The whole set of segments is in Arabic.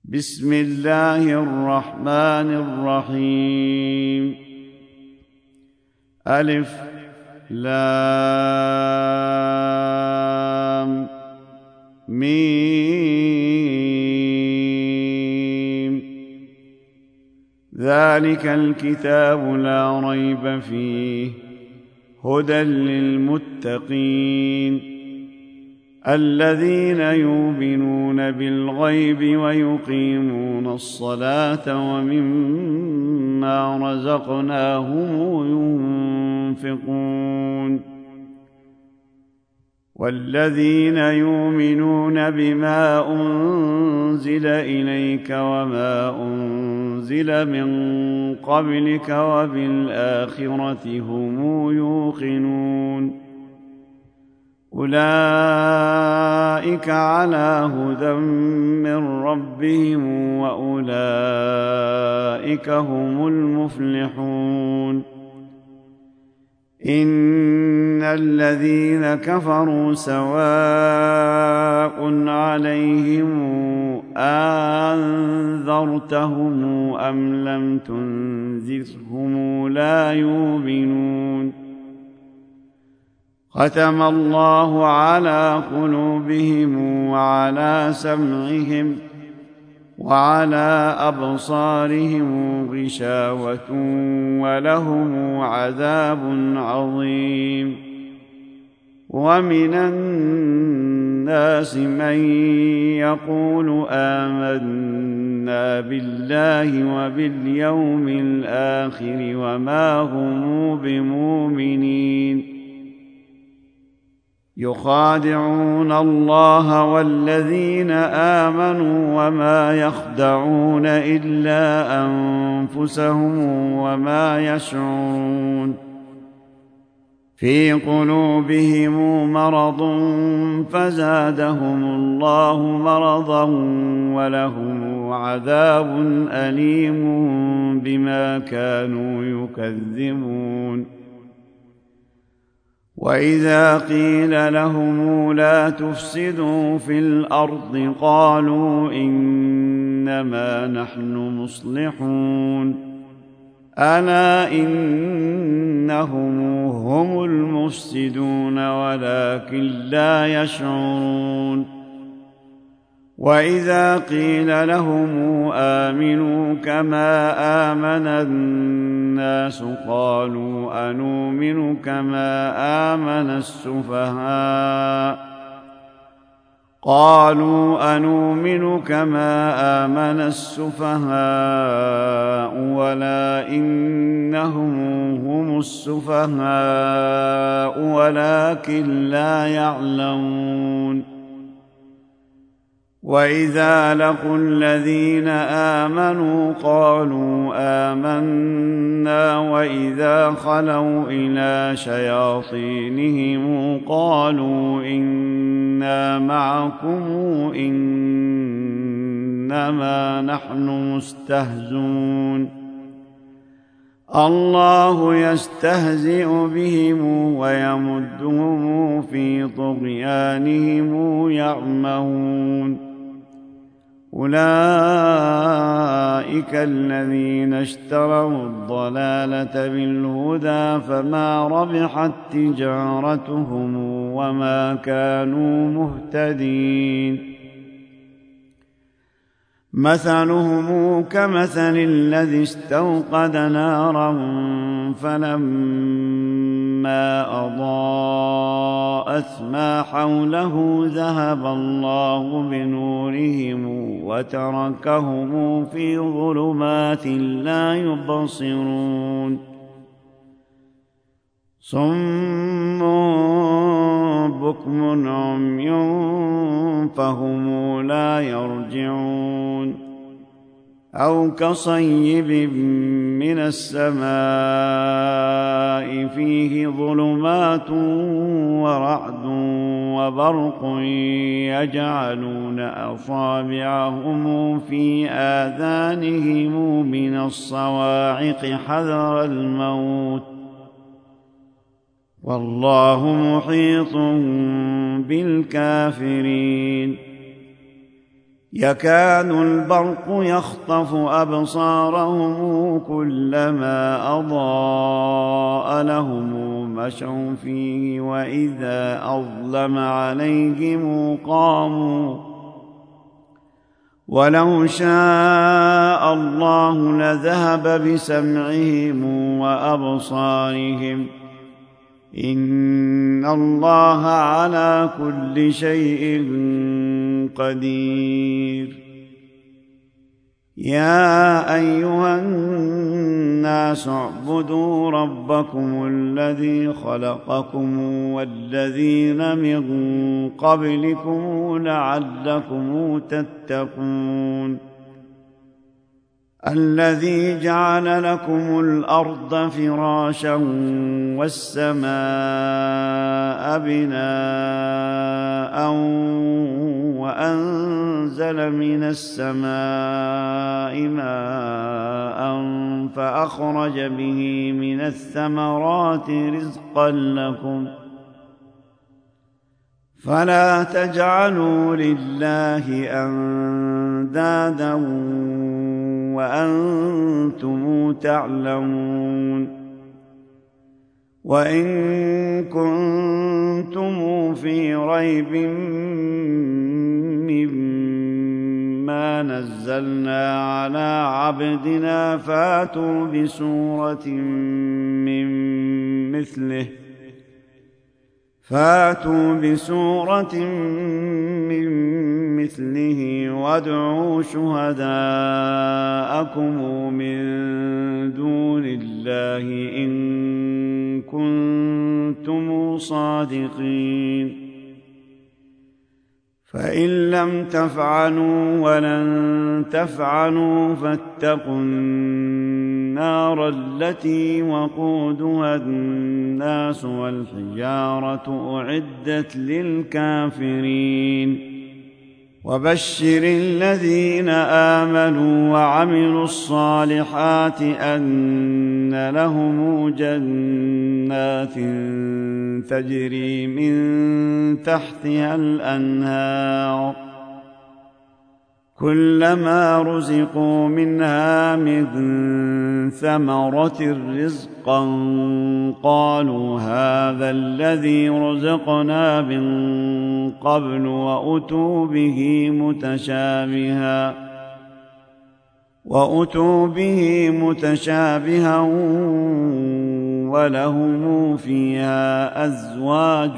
بسم الله الرحمن الرحيم. ألف لام ميم. ذلك الكتاب لا ريب فيه هدى للمتقين الذين يؤمنون بالغيب ويقيمون الصلاة ومما رزقناهم ينفقون والذين يؤمنون بما أنزل إليك وما أنزل من قبلك وبالآخرة هم يوقنون أولئك على هدى من ربهم وأولئك هم المفلحون. إن الذين كفروا سواء عليهم أنذرتهم أم لم تنذرهم لا يؤمنون. ختم الله على قلوبهم وعلى سمعهم وعلى أبصارهم غشاوة ولهم عذاب عظيم. ومن الناس من يقول آمنا بالله وباليوم الآخر وما هم بمؤمنين يخادعون الله والذين آمنوا وما يخدعون إلا أنفسهم وما يشعرون. في قلوبهم مرض فزادهم الله مرضا ولهم عذاب أليم بما كانوا يكذبون. وإذا قيل لهم لا تفسدوا في الأرض قالوا إنما نحن مصلحون ألا إنهم هم المفسدون ولكن لا يشعرون. وإذا قيل لهم آمنوا كما آمن الناس قالوا أنؤمن كما آمن السفهاء ولا إنهم هم السفهاء ولكن لا يعلمون. وإذا لقوا الذين آمنوا قالوا آمنا وإذا خلوا إلى شياطينهم قالوا إنا معكم إنما نحن مستهزئون. الله يستهزئ بهم ويمدهم في طغيانهم يعمهون. أولئك الذين اشتروا الضلالة بالهدى فما ربحت تجارتهم وما كانوا مهتدين. مثلهم كمثل الذي استوقد نارا فلما أضاءت ما حوله ذهب الله بنورهم وتركهم في ظلمات لا يبصرون. صم بكم عمي فهم لا يرجعون. أو كصيب من السماء فيه ظلمات ورعد وبرق يجعلون أصابعهم في آذانهم من الصواعق حذر الموت والله محيط بالكافرين. يكاد البرق يخطف أبصارهم كلما أضاء لهم مشوا فيه وإذا أظلم عليهم قاموا ولو شاء الله لذهب بسمعهم وأبصارهم إن الله على كل شيء قدير. يا أيها الناس اعبدوا ربكم الذي خلقكم والذين من قبلكم لعلكم تتقون الذي جعل لكم الأرض فراشا والسماء بناء وأنزل من السماء ماء فأخرج به من الثمرات رزقا لكم فلا تجعلوا لله أندادا وأنتم تعلمون. وإن كنتم في ريب مما نزلنا على عبدنا فاتوا بسورة من مثله وادعوا شهداءكم من دون الله إن كنتم صادقين فإن لم تفعلوا ولن تفعلوا فاتقوا النار التي وقودها الناس والحجارة أعدت للكافرين. وبشر الذين آمنوا وعملوا الصالحات أن لهم جنات تجري من تحتها الأنهار كلما رزقوا منها من ثمرة رزقا قالوا هذا الذي رزقنا من قبل وأتوا به متشابها ولهم فيها أزواج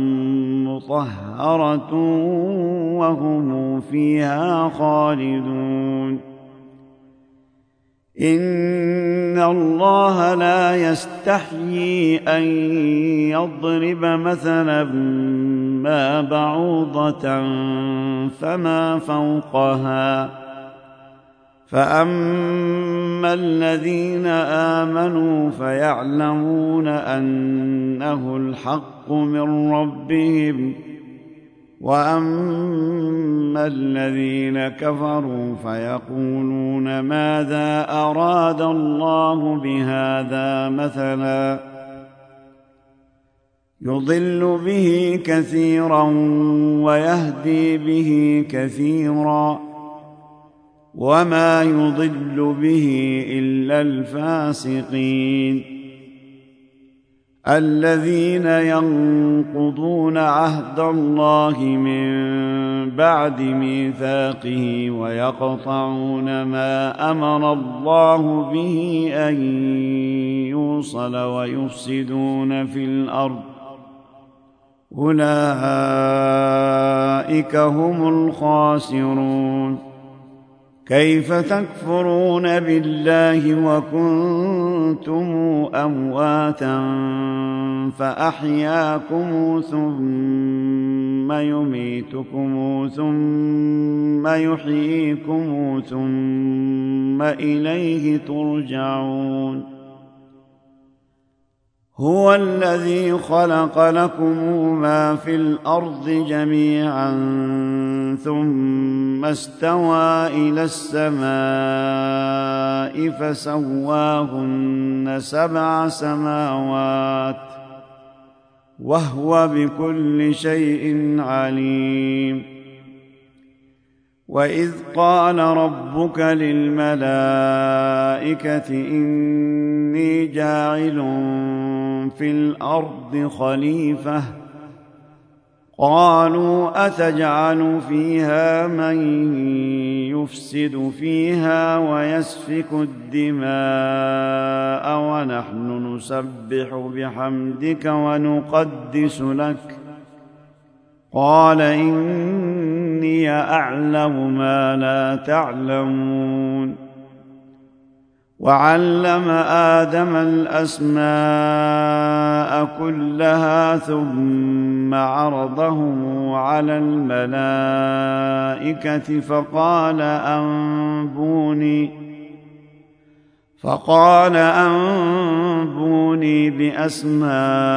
مطهرة وهم فيها خالدون. إن الله لا يستحيي أن يضرب مثلا ما بعوضة فما فوقها فأما الذين آمنوا فيعلمون أنه الحق من ربهم وأما الذين كفروا فيقولون ماذا أراد الله بهذا مثلا يضل به كثيرا ويهدي به كثيرا وما يضل به إلا الفاسقين الذين ينقضون عهد الله من بعد ميثاقه ويقطعون ما أمر الله به أن يوصل ويفسدون في الأرض أولئك هم الخاسرون. كيف تكفرون بالله وكنتم أمواتا فأحياكم ثم يميتكم ثم يحييكم ثم إليه ترجعون. هو الذي خلق لكم ما في الأرض جميعا ثم استوى إلى السماء فسواهن 7 سماوات وهو بكل شيء عليم. وإذ قال ربك للملائكة إني جاعل في الأرض خليفة قالوا أتجعل فيها من يفسد فيها ويسفك الدماء ونحن نسبح بحمدك ونقدس لك قال إني أعلم ما لا تعلمون وعلم آدم الأسماء كلها ثم عرضهم على الملائكة فقال أنبوني بأسماء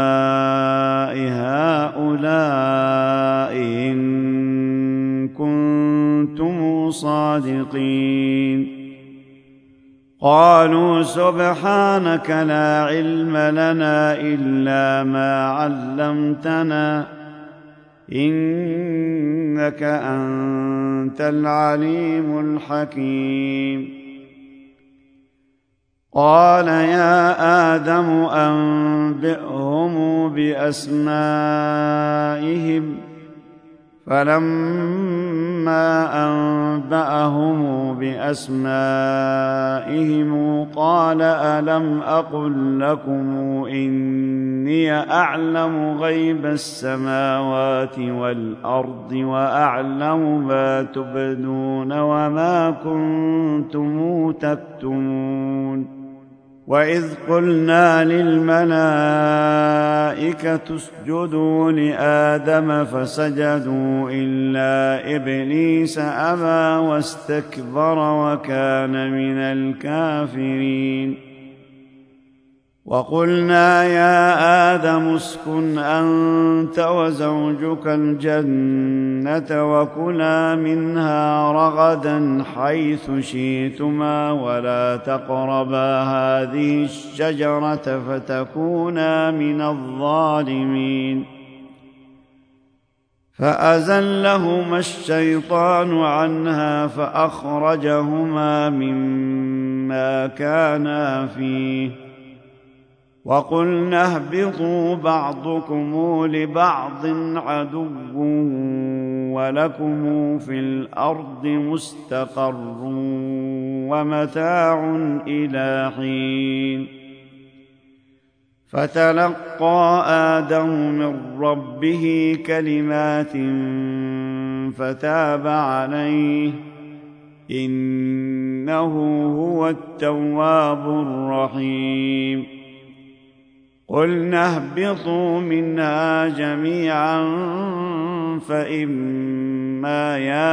هؤلاء إن كنتم صادقين قالوا سبحانك لا علم لنا إلا ما علمتنا إنك أنت العليم الحكيم قال يا آدم أنبئهم بأسمائهم فلما أنبأهم بأسمائهم قال ألم أقل لكم إني أعلم غيب السماوات والأرض وأعلم ما تبدون وما كنتم تكتمون وإذ قلنا للملائكة اسجدوا لآدم فسجدوا إلا إبليس أبى واستكبر وكان من الكافرين وقلنا يا آدم اسكن أنت وزوجك الجنة وكلا منها رغدا حيث شئتما ولا تقربا هذه الشجرة فتكونا من الظالمين فأزلهما الشيطان عنها فأخرجهما مما كانا فيه وقلنا اهبطوا بعضكم لبعض عدو ولكم في الأرض مستقر ومتاع إلى حين فتلقى آدم من ربه كلمات فتاب عليه إنه هو التواب الرحيم قلنا اهبطوا منها جميعا فإما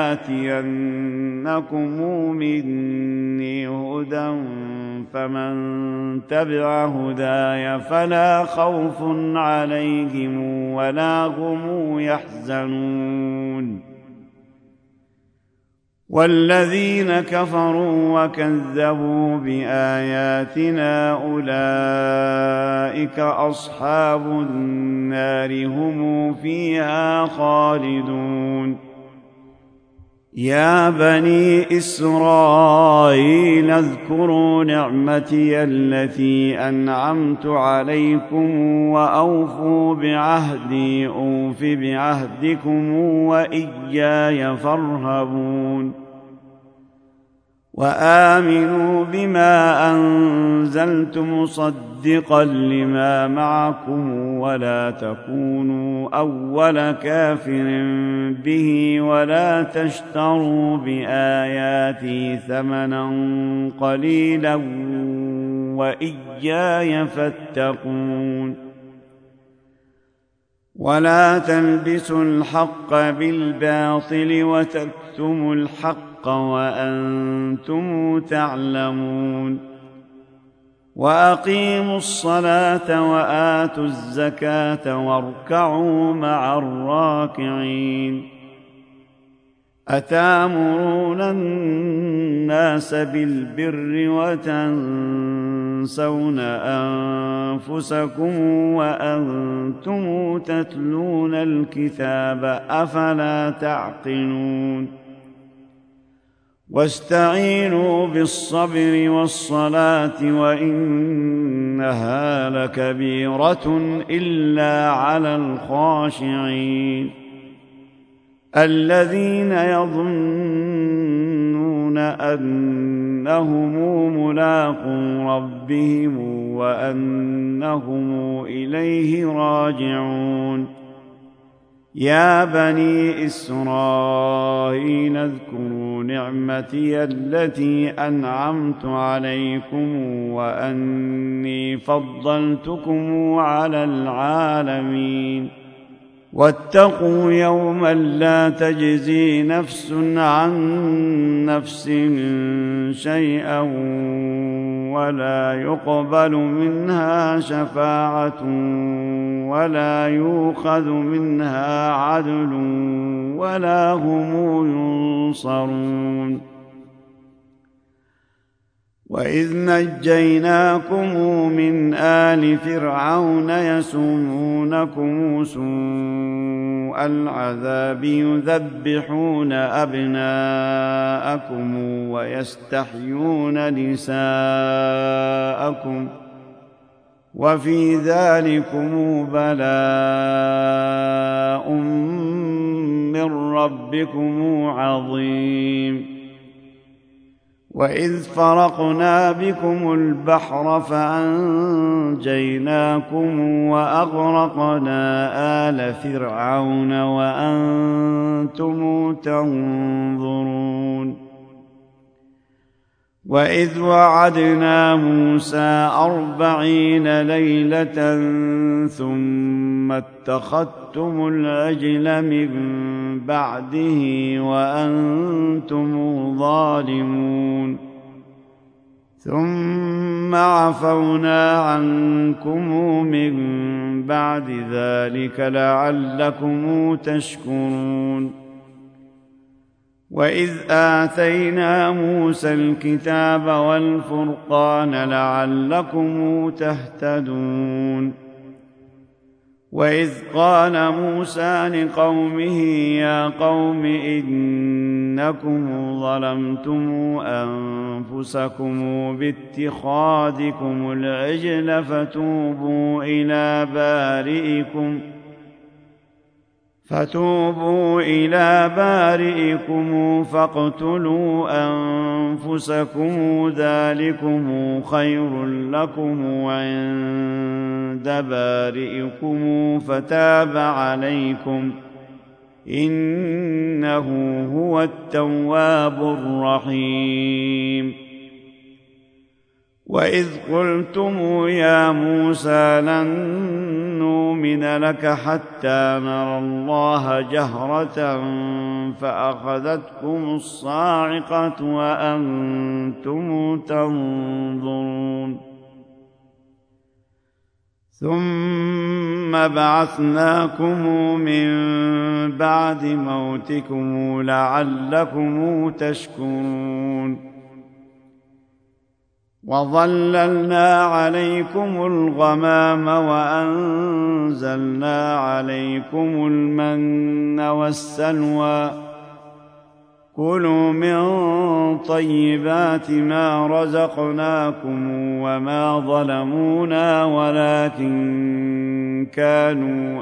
ياتينكم مني هدى فمن تبع هداي فلا خوف عليهم ولا هم يحزنون والذين كفروا وكذبوا بآياتنا أولئك أصحاب النار هم فيها خالدون يا بني إسرائيل اذكروا نعمتي التي أنعمت عليكم وأوفوا بعهدي أوف بعهدكم وإياي فارهبون وآمنوا بما أنزلت مصدقا لما معكم ولا تكونوا أول كافر به ولا تشتروا بآياتي ثمنا قليلا وإياي فاتقون ولا تلبسوا الحق بالباطل وتكتموا الحق وأنتم تعلمون وأقيموا الصلاة وآتوا الزكاة واركعوا مع الراكعين أتأمرون الناس بالبر وتنسون أنفسكم وأنتم تتلون الكتاب أفلا تعقلون واستعينوا بالصبر والصلاة وإنها لكبيرة إلا على الخاشعين الذين يظنون أنهم ملاقو ربهم وأنهم إليه راجعون يا بني إسرائيل اذكروا نعمتي التي أنعمت عليكم وأني فضلتكم على العالمين واتقوا يوما لا تجزي نفس عن نفس شيئا ولا يقبل منها شفاعة ولا يؤخذ منها عدل ولا هم ينصرون وإذ نجيناكم من آل فرعون يسومونكم سوء العذاب يذبحون أبناءكم ويستحيون نساءكم وفي ذلكم بلاء من ربكم عظيم وإذ فرقنا بكم البحر فأنجيناكم وأغرقنا آل فرعون وأنتم تنظرون وإذ وعدنا موسى 40 ليلة ثم اتخذتم العجل من بعده وأنتم ظالمون ثم عفونا عنكم من بعد ذلك لعلكم تشكرون وإذ آتينا موسى الكتاب والفرقان لعلكم تهتدون وإذ قال موسى لقومه يا قوم إنكم ظلمتم أنفسكم باتخاذكم العجل فتوبوا إلى بارئكم فاقتلوا أنفسكم ذلكم خير لكم عند بارئكم فتاب عليكم إنه هو التواب الرحيم وإذ قلتم يا موسى لن نؤمن لك حتى نرى الله جهرة فأخذتكم الصاعقة وأنتم تنظرون ثم بعثناكم من بعد موتكم لعلكم تشكرون وظللنا عليكم الغمام وأنزلنا عليكم المن والسلوى كلوا من طيبات ما رزقناكم وما ظلمونا ولكن كانوا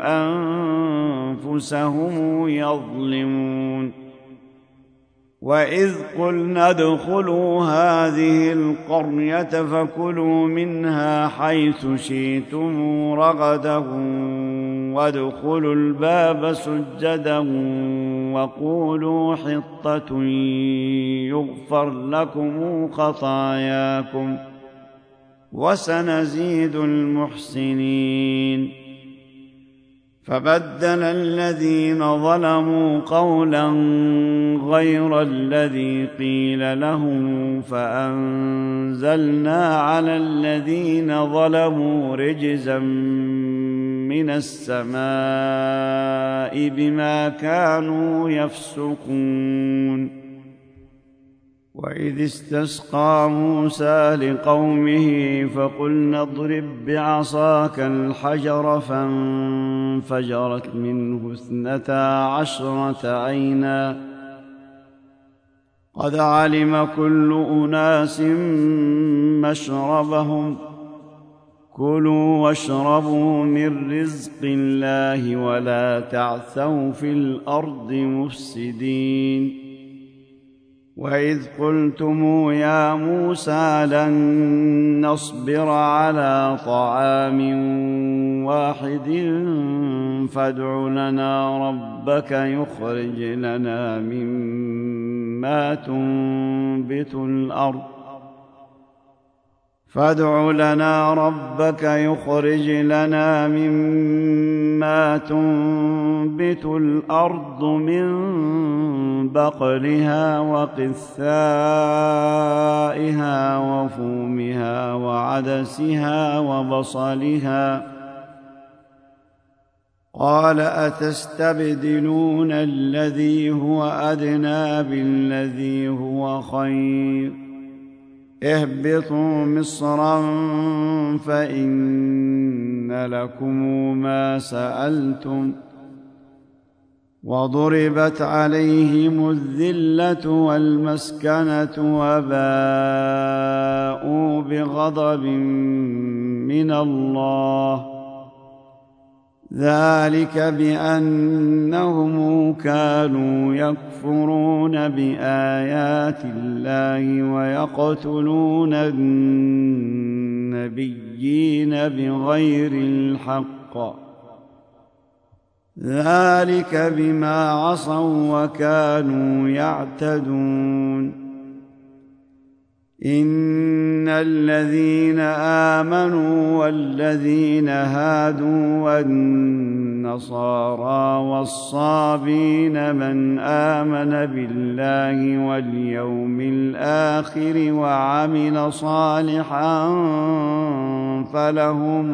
أنفسهم يظلمون وإذ قلنا ادخلوا هذه القرية فكلوا منها حيث شئتم رغدا وادخلوا الباب سجدا وقولوا حطة يغفر لكم خطاياكم وسنزيد المحسنين فبدل الذين ظلموا قولا غير الذي قيل لهم فأنزلنا على الذين ظلموا رجزا من السماء بما كانوا يفسقون وإذ استسقى موسى لقومه فقلنا اضرب بعصاك الحجر فانفجرت منه 12 عينا قد علم كل أناس مشربهم كلوا واشربوا من رزق الله ولا تعثوا في الأرض مفسدين وإذ قلتم يا موسى لن نصبر على طعام واحد فادع لنا ربك يخرج لنا مما تنبت الأرض من بقلها وقثائها وفومها وعدسها وبصلها قال أتستبدلون الذي هو أدنى بالذي هو خير اهبطوا مصرا فإن لكم ما سألتم وضربت عليهم الذلة والمسكنة وباءوا بغضب من الله ذلك بأنهم كانوا يكفرون بآيات الله ويقتلون النبيين بغير الحق ذلك بما عصوا وكانوا يعتدون إن الذين آمنوا والذين هادوا والنصارى والصابين من آمن بالله واليوم الآخر وعمل صالحا فلهم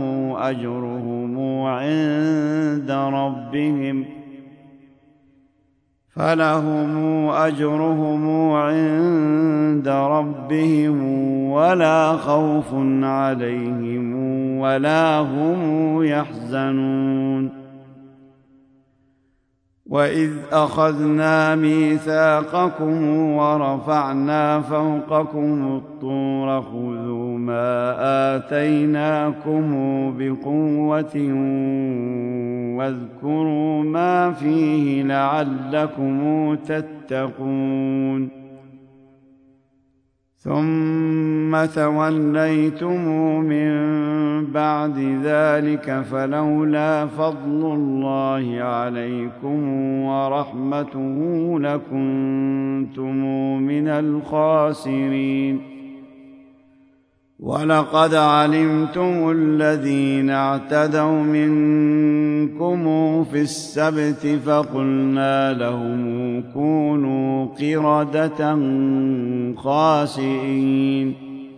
أجرهم عند ربهم ولا خوف عليهم ولا هم يحزنون وإذ أخذنا ميثاقكم ورفعنا فوقكم الطور خذوا ما آتيناكم بقوة واذكروا ما فيه لعلكم تتقون ثم توليتم من بعد ذلك فلولا فضل الله عليكم ورحمته لكنتم من الخاسرين ولقد علمتم الذين اعتدوا منكم في السبت فقلنا لهم كونوا قردة خاسئين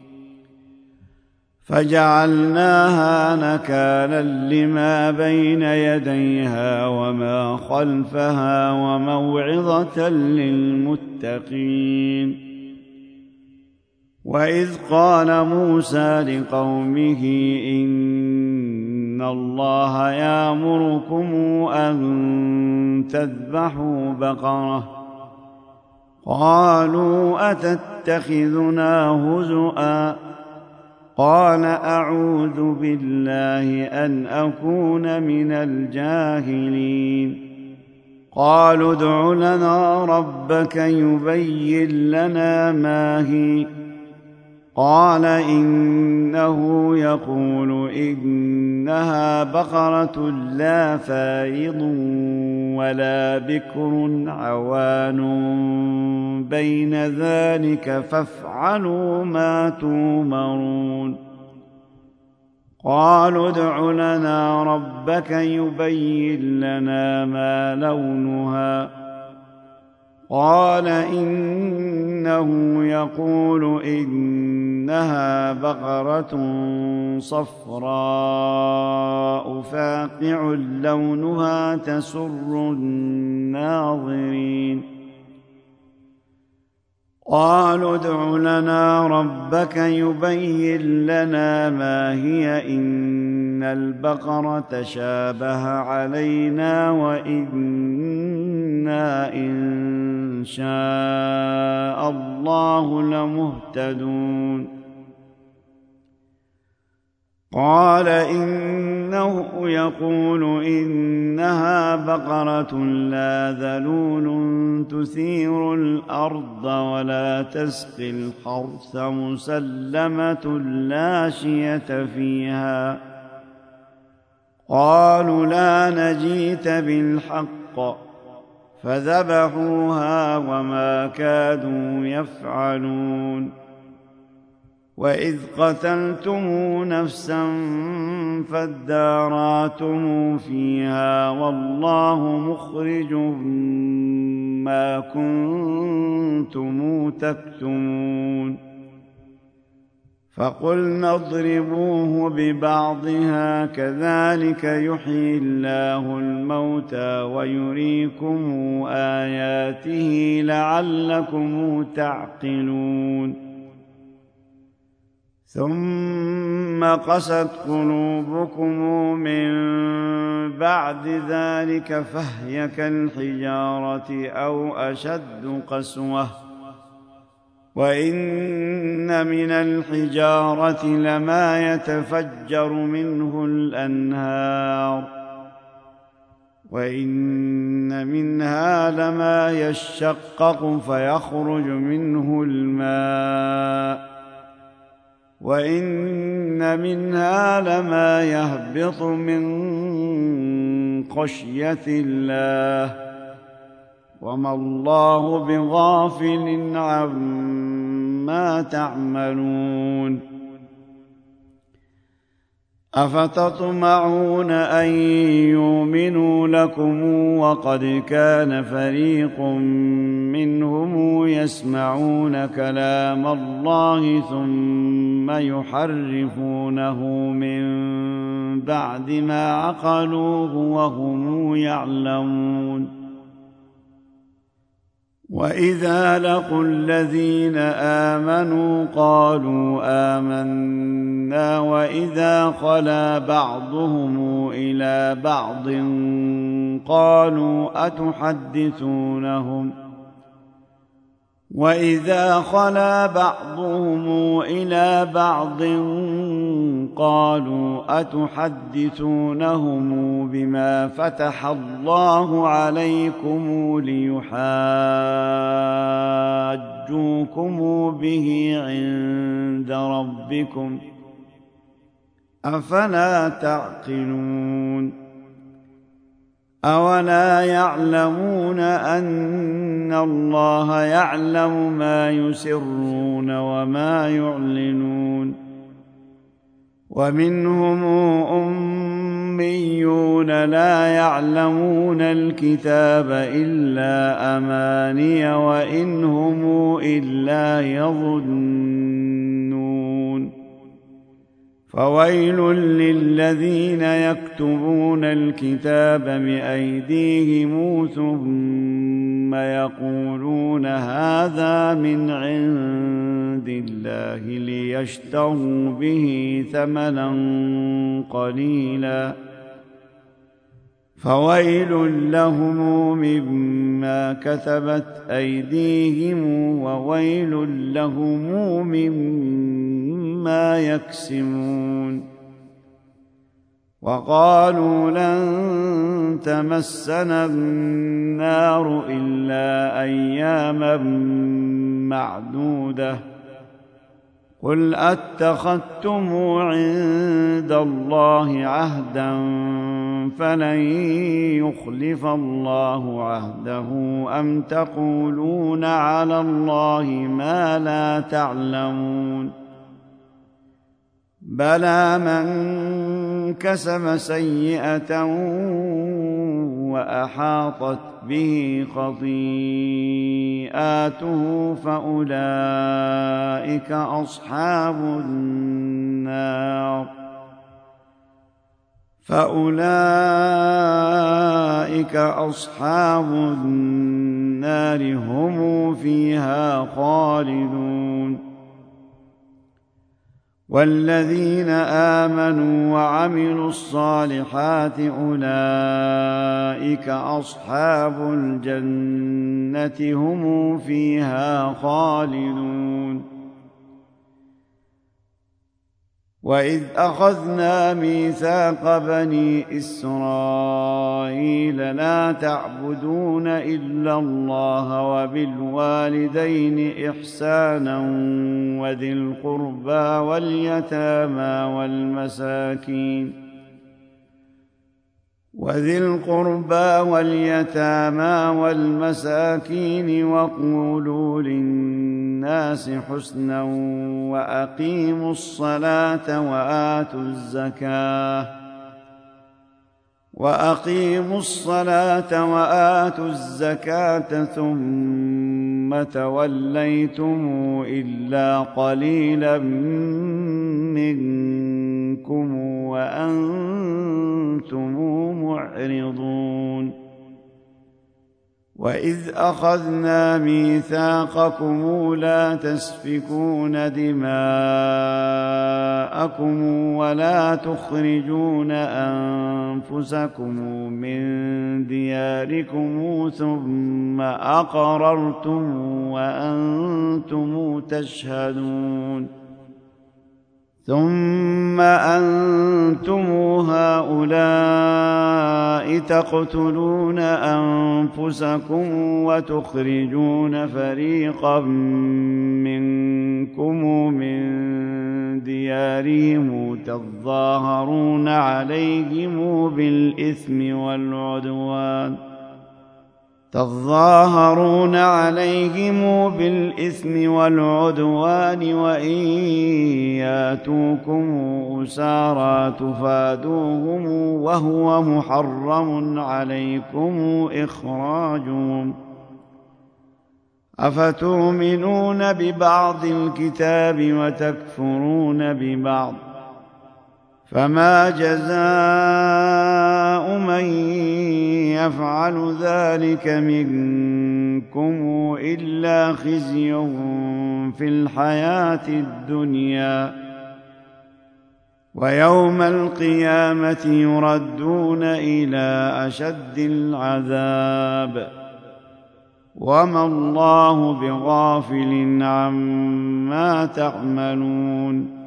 فجعلناها نكالا لما بين يديها وما خلفها وموعظة للمتقين وإذ قال موسى لقومه إن الله يأمركم أن تذبحوا بقرة قالوا أتتخذنا هزؤا قال أعوذ بالله أن أكون من الجاهلين قالوا ادع لنا ربك يبين لنا ما هي قال إنه يقول إنها بقرة لا فارض ولا بكر عوان بين ذلك فافعلوا ما تؤمرون قالوا ادع لنا ربك يبين لنا ما لونها قال إنه يقول إنها بقرة صفراء فاقع لونها تسر الناظرين قالوا ادع لنا ربك يبين لنا ما هي إن البقرة شابه علينا وإنا إن شاء الله لمهتدون. قال إنه يقول إنها بقرة لا ذلول تثير الأرض ولا تسقي الحرث مسلمة لا شية فيها. قالوا لا نجيت بالحق فذبحوها وما كادوا يفعلون. وإذ قتلتم نفسا فادارأتم فيها والله مخرج ما كنتم تكتمون. فقلنا اضربوه ببعضها كذلك يحيي الله الموتى ويريكم آياته لعلكم تعقلون. ثم قست قلوبكم من بعد ذلك فهي كالحجارة أو أشد قسوة. وإن من الحجارة لما يتفجر منه الأنهار وإن منها لما يشقق فيخرج منه الماء وإن منها لما يهبط من خشية الله وما الله بغافل عما تعملون. أفتطمعون أن يؤمنوا لكم وقد كان فريق منهم يسمعون كلام الله ثم يحرفونه من بعد ما عقلوه وهم يعلمون. وإذا لقوا الذين آمنوا قالوا آمنا وإذا خلا بعضهم إلى بعض قالوا أتحدثونهم بما فتح الله عليكم ليحاجوكم به عند ربكم أفلا تعقلون. أولا يعلمون أن الله يعلم ما يسرون وما يعلنون. ومنهم أميون لا يعلمون الكتاب إلا أماني وإن هم إلا يظنون. فويل للذين يكتبون الكتاب بأيديهم ثم يقولون هذا من عند الله ليشتروا به ثمنا قليلا فويل لهم مما كتبت أيديهم وويل لهم مما يكسبون. وقالوا لن تمسنا النار إلا أياما معدودة قل أتخذتم عند الله عهدا فلن يخلف الله عهده أم تقولون على الله ما لا تعلمون. بلى من كسب سيئة وأحاطت به خطيئاته فأولئك أصحاب النار هم فيها خالدون. والذين آمنوا وعملوا الصالحات أولئك أصحاب الجنة هم فيها خالدون. وإذ أخذنا ميثاق بني إسرائيل لا تعبدون إلا الله وبالوالدين إحسانا وذي القربى واليتامى والمساكين وقولوا للناس حسنا وأقيموا الصلاة وآتوا الزكاة ثم توليتم إلا قليلا منكم وأنتم معرضون. وإذ أخذنا ميثاقكم لا تسفكون دماءكم ولا تخرجون أنفسكم من دياركم ثم أقررتم وأنتم تشهدون. ثم أنتم هؤلاء تقتلون أنفسكم وتخرجون فريقا منكم من ديارهم تظاهرون عليهم بالإثم والعدوان وإن ياتوكم أسارى تفادوهم وهو محرم عليكم إخراجهم. أفتؤمنون ببعض الكتاب وتكفرون ببعض؟ فما جزاء من يفعل ذلك منكم إلا خزي في الحياة الدنيا ويوم القيامة يردون إلى أشد العذاب وما الله بغافل عما تعملون.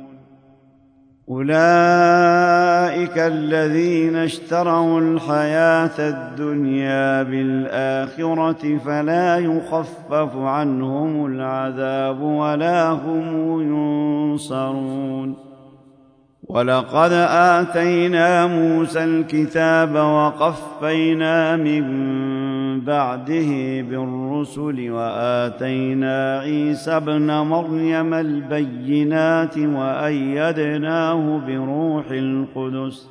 أولئك الذين اشتروا الحياة الدنيا بالآخرة فلا يخفف عنهم العذاب ولا هم ينصرون. ولقد آتينا موسى الكتاب وقفينا من بعده بالرسل وآتينا عيسى ابن مريم البينات وأيدناه بروح القدس.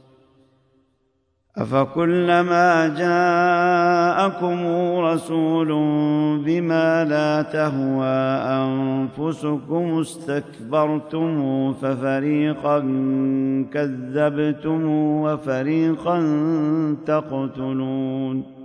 أفكلما جاءكم رسول بما لا تهوى أنفسكم استكبرتم ففريقا كذبتم وفريقا تقتلون.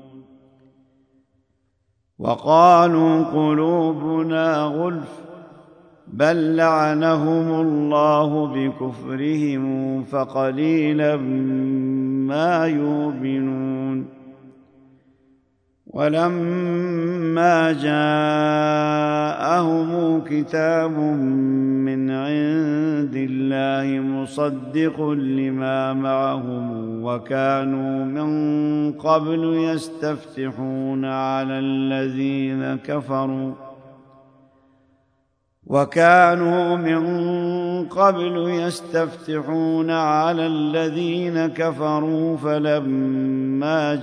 وقالوا قلوبنا غلف بل لعنهم الله بكفرهم فقليلا ما يؤمنون. ولما جاءهم كتاب من عند الله مصدق لما معهم وكانوا من قبل يستفتحون على الذين كفروا فلما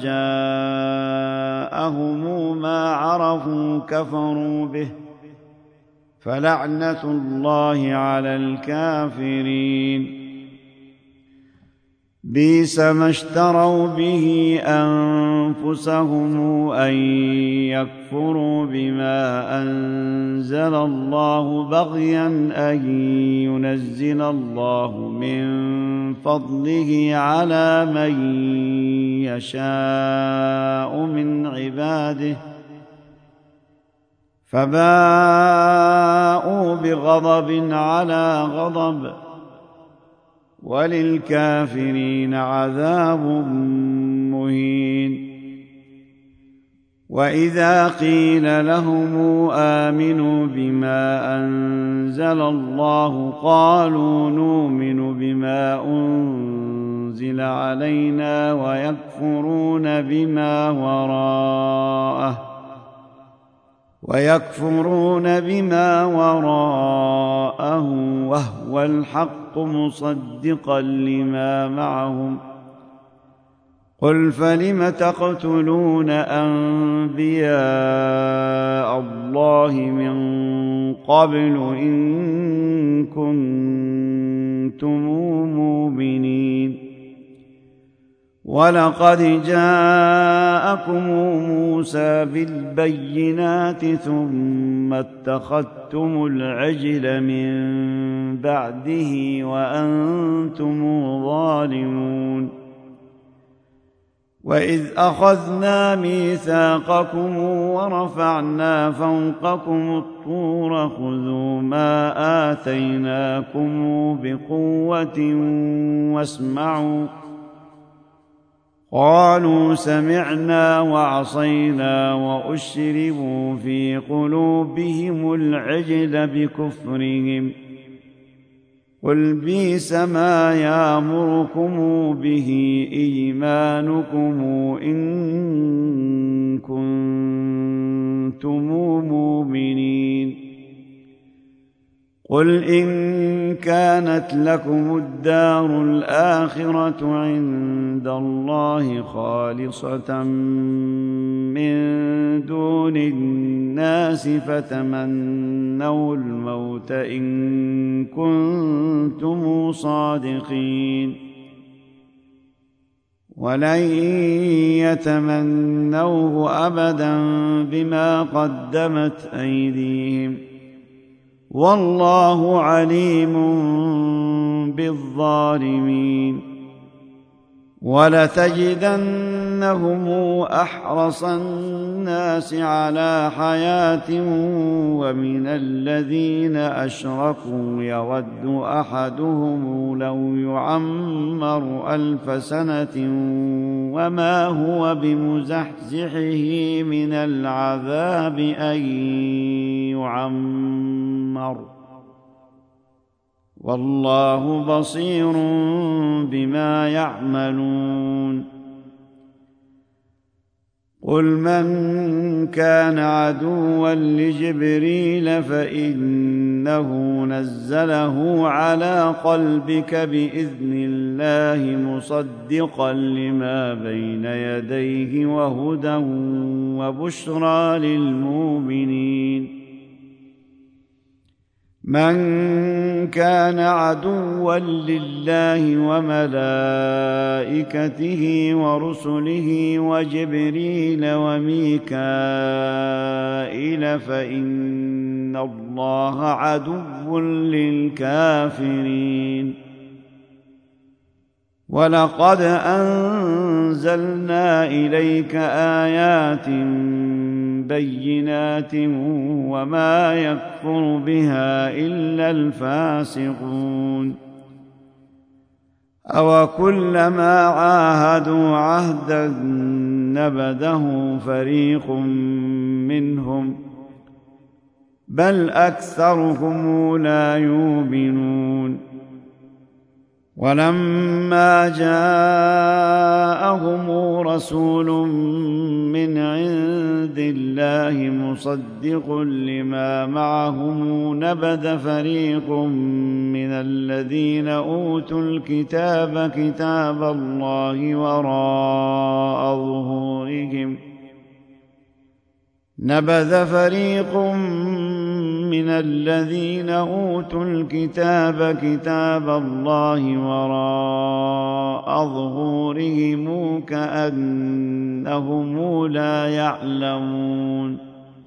جاءهم ما عرفوا كفروا به فلعنة الله على الكافرين. بئس ما اشتروا به أنفسهم أن يكفروا بما أنزل الله بغيا أن ينزل الله من فضله على من يشاء من عباده فباءوا بغضب على غضب وللكافرين عذاب مهين. وإذا قيل لهم آمنوا بما أنزل الله قالوا نؤمن بما أنزل علينا ويكفرون بما وراءه وهو الحق مصدقا لما معهم. قل فلم تقتلون أنبياء الله من قبل إن كنتم مؤمنين. ولقد جاءكم موسى بالبينات ثم اتخذتم العجل من بعده وأنتم ظالمون. وإذ أخذنا ميثاقكم ورفعنا فوقكم الطور خذوا ما آتيناكم بقوة واسمعوا. قالوا سمعنا وعصينا وأشربوا في قلوبهم العجل بكفرهم. قل بئس ما يأمركم به إيمانكم إن كنتم مؤمنين. قل إن كانت لكم الدار الآخرة عند الله خالصة من دون الناس فتمنوا الموت إن كنتم صادقين. ولن يتمنوه أبدا بما قدمت أيديهم والله عليم بالظالمين. ولتجدنهم أحرص الناس على حياة ومن الذين أشركوا يود أحدهم لو يعمر 1000 سنة وما هو بمزحزحه من العذاب أن يعمر والله بصير بما يعملون. قل من كان عدوا لجبريل فإنه نزله على قلبك بإذن الله مصدقا لما بين يديه وهدى وبشرى للمؤمنين. من كان عدوا لله وملائكته ورسله وجبريل وميكائيل فإن الله عدو للكافرين. ولقد أنزلنا إليك آيات بينات وما يكفر بها إلا الفاسقون. أوكلما عاهدوا عهدا نبذه فريق منهم بل أكثرهم لا يؤمنون. ولما جاءهم رسول من عند الله مصدق لما معهم نبذ فريق من الذين أوتوا الكتاب كتاب الله وراء ظهورهم نبذ فريق من الذين أوتوا الكتاب كتاب الله وراء ظهورهم كأنهم لا يعلمون.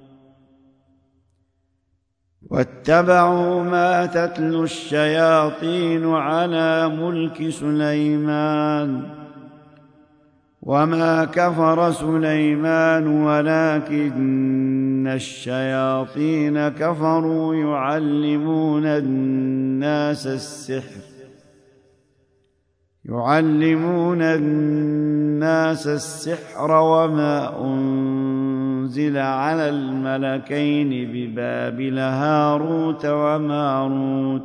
واتبعوا ما تتلو الشياطين على ملك سليمان وما كفر سليمان ولكن إن الشياطين كفروا يعلمون الناس السحر وما أنزل على الملكين ببابل هاروت وماروت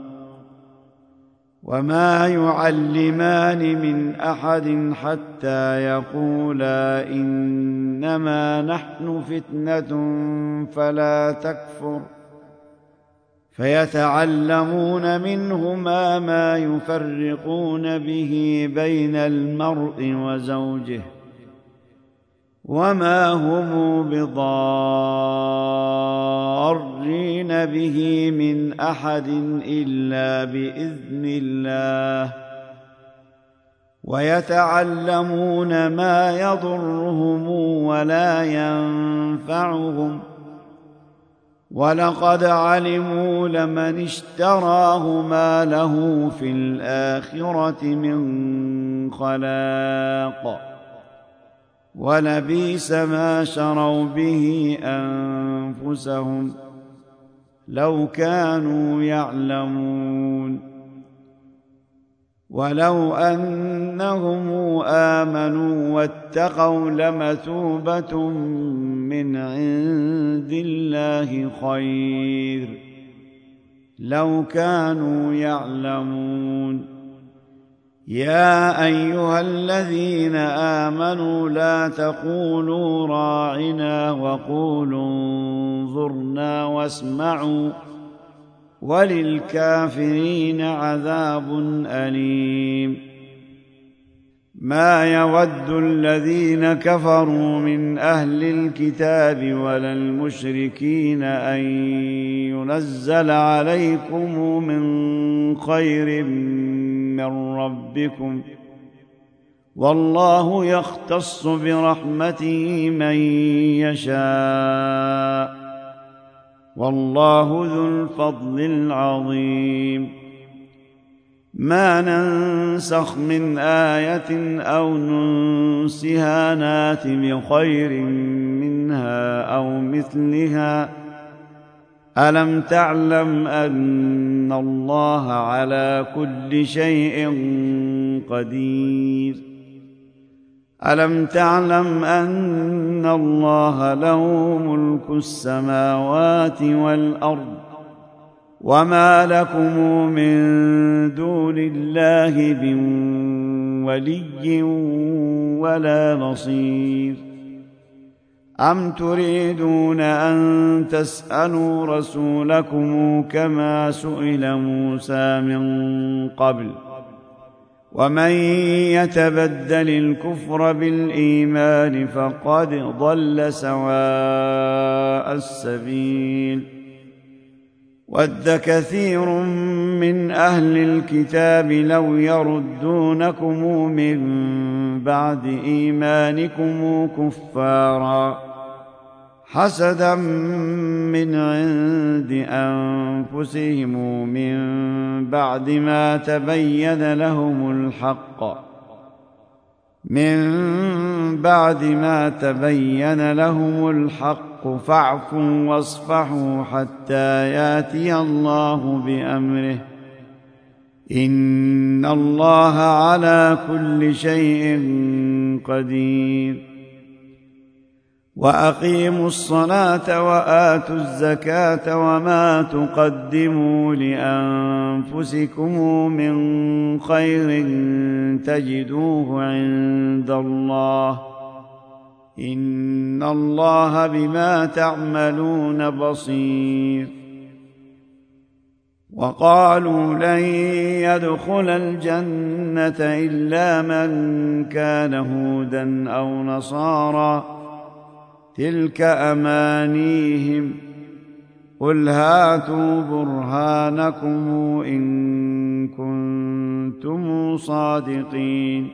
وما يعلمان من أحد حتى يقولا إنما نحن فتنة فلا تكفر فيتعلمون منهما ما يفرقون به بين المرء وزوجه وما هم بضارين به من أحد إلا بإذن الله ويتعلمون ما يضرهم ولا ينفعهم ولقد علموا لمن اشتراه ما له في الآخرة من خلاق ولبئس ما شروا به أنفسهم لو كانوا يعلمون ولو أنهم آمنوا واتقوا لمثوبة من عند الله خير لو كانوا يعلمون يا أيها الذين آمنوا لا تقولوا راعنا وقولوا انظرنا واسمعوا وللكافرين عذاب أليم ما يود الذين كفروا من أهل الكتاب ولا المشركين أن ينزل عليكم من خير من ربكم والله يختص برحمته من يشاء والله ذو الفضل العظيم ما ننسخ من آية أو ننسها نات بخير منها أو مثلها ألم تعلم أن الله على كل شيء قدير ألم تعلم أن الله له ملك السماوات والأرض وما لكم من دون الله من ولي ولا نصير أم تريدون أن تسألوا رسولكم كما سئل موسى من قبل ومن يتبدل الكفر بالإيمان فقد ضل سواء السبيل ود كثير من أهل الكتاب لو يردونكم من بعد إيمانكم كفارا حسدا من عند أنفسهم من بعد ما تبين لهم الحق فاعفوا واصفحوا حتى ياتي الله بأمره إن الله على كل شيء قدير وأقيموا الصلاة وآتوا الزكاة وما تقدموا لأنفسكم من خير تجدوه عند الله إن الله بما تعملون بصير وقالوا لن يدخل الجنة إلا من كان هودا أو نصارى تلك أمانيهم قل هاتوا برهانكم إن كنتم صادقين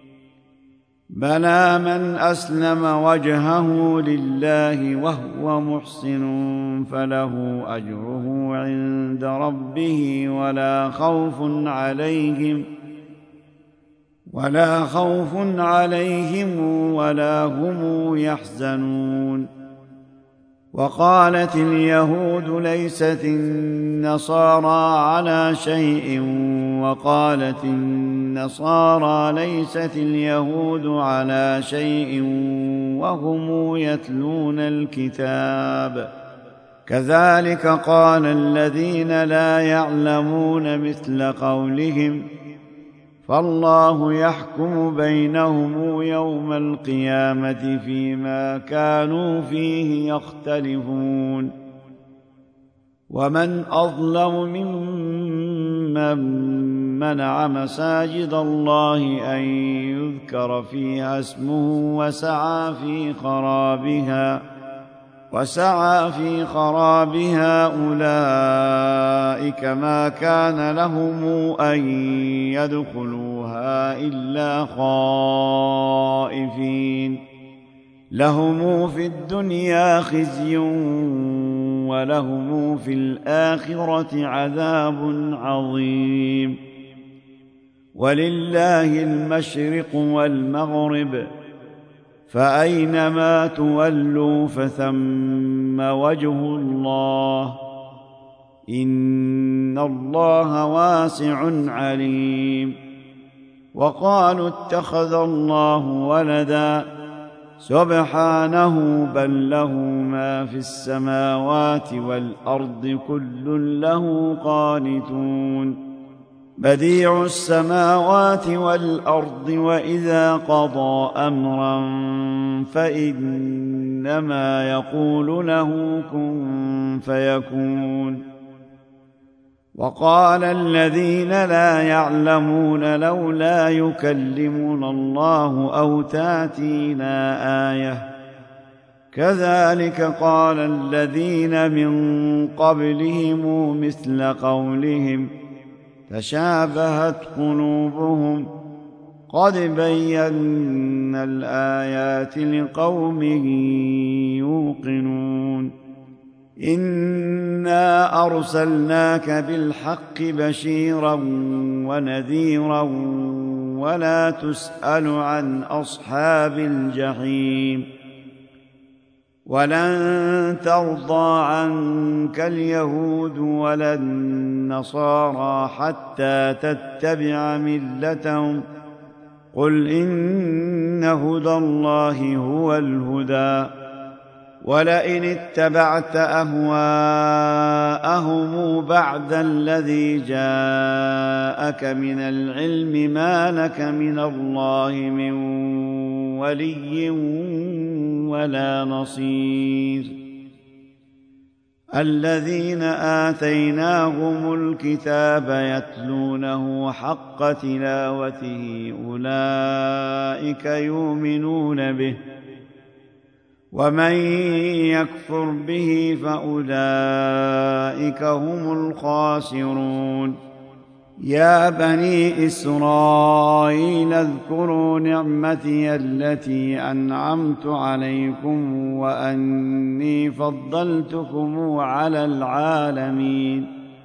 بلى من أسلم وجهه لله وهو محسن فله أجره عند ربه ولا خوف عليهم ولا هم يحزنون وقالت اليهود ليست النصارى على شيء وقالت النصارى ليست اليهود على شيء وهم يتلون الكتاب كذلك قال الذين لا يعلمون مثل قولهم فالله يحكم بينهم يوم القيامة فيما كانوا فيه يختلفون ومن أظلم ممن منع مساجد الله أن يذكر فيها اسمه وسعى في خرابها أولئك ما كان لهم أن يدخلوها إلا خائفين لهم في الدنيا خزي ولهم في الآخرة عذاب عظيم ولله المشرق والمغرب فأينما تولوا فثم وجه الله إن الله واسع عليم وقالوا اتخذ الله ولدا سبحانه بل له ما في السماوات والأرض كل له قانتون بديع السماوات والأرض وإذا قضى أمرا فإنما يقول له كن فيكون وقال الذين لا يعلمون لولا يكلمنا الله أو تأتينا آية كذلك قال الذين من قبلهم مثل قولهم تشابهت قلوبهم قد بينا الآيات لقوم يوقنون إنا أرسلناك بالحق بشيرا ونذيرا ولا تسأل عن أصحاب الجحيم ولن ترضى عنك اليهود ولا النصارى حتى تتبع ملتهم قل إن هدى الله هو الهدى ولئن اتبعت أهواءهم بعد الذي جاءك من العلم ما لك من الله من ولي ولا نصير الذين آتيناهم الكتاب يتلونه حق تلاوته أولئك يؤمنون به ومن يكفر به فأولئك هم الخاسرون يا بني إسرائيل اذكروا نعمتي التي أنعمت عليكم وأني فضلتكم على العالمين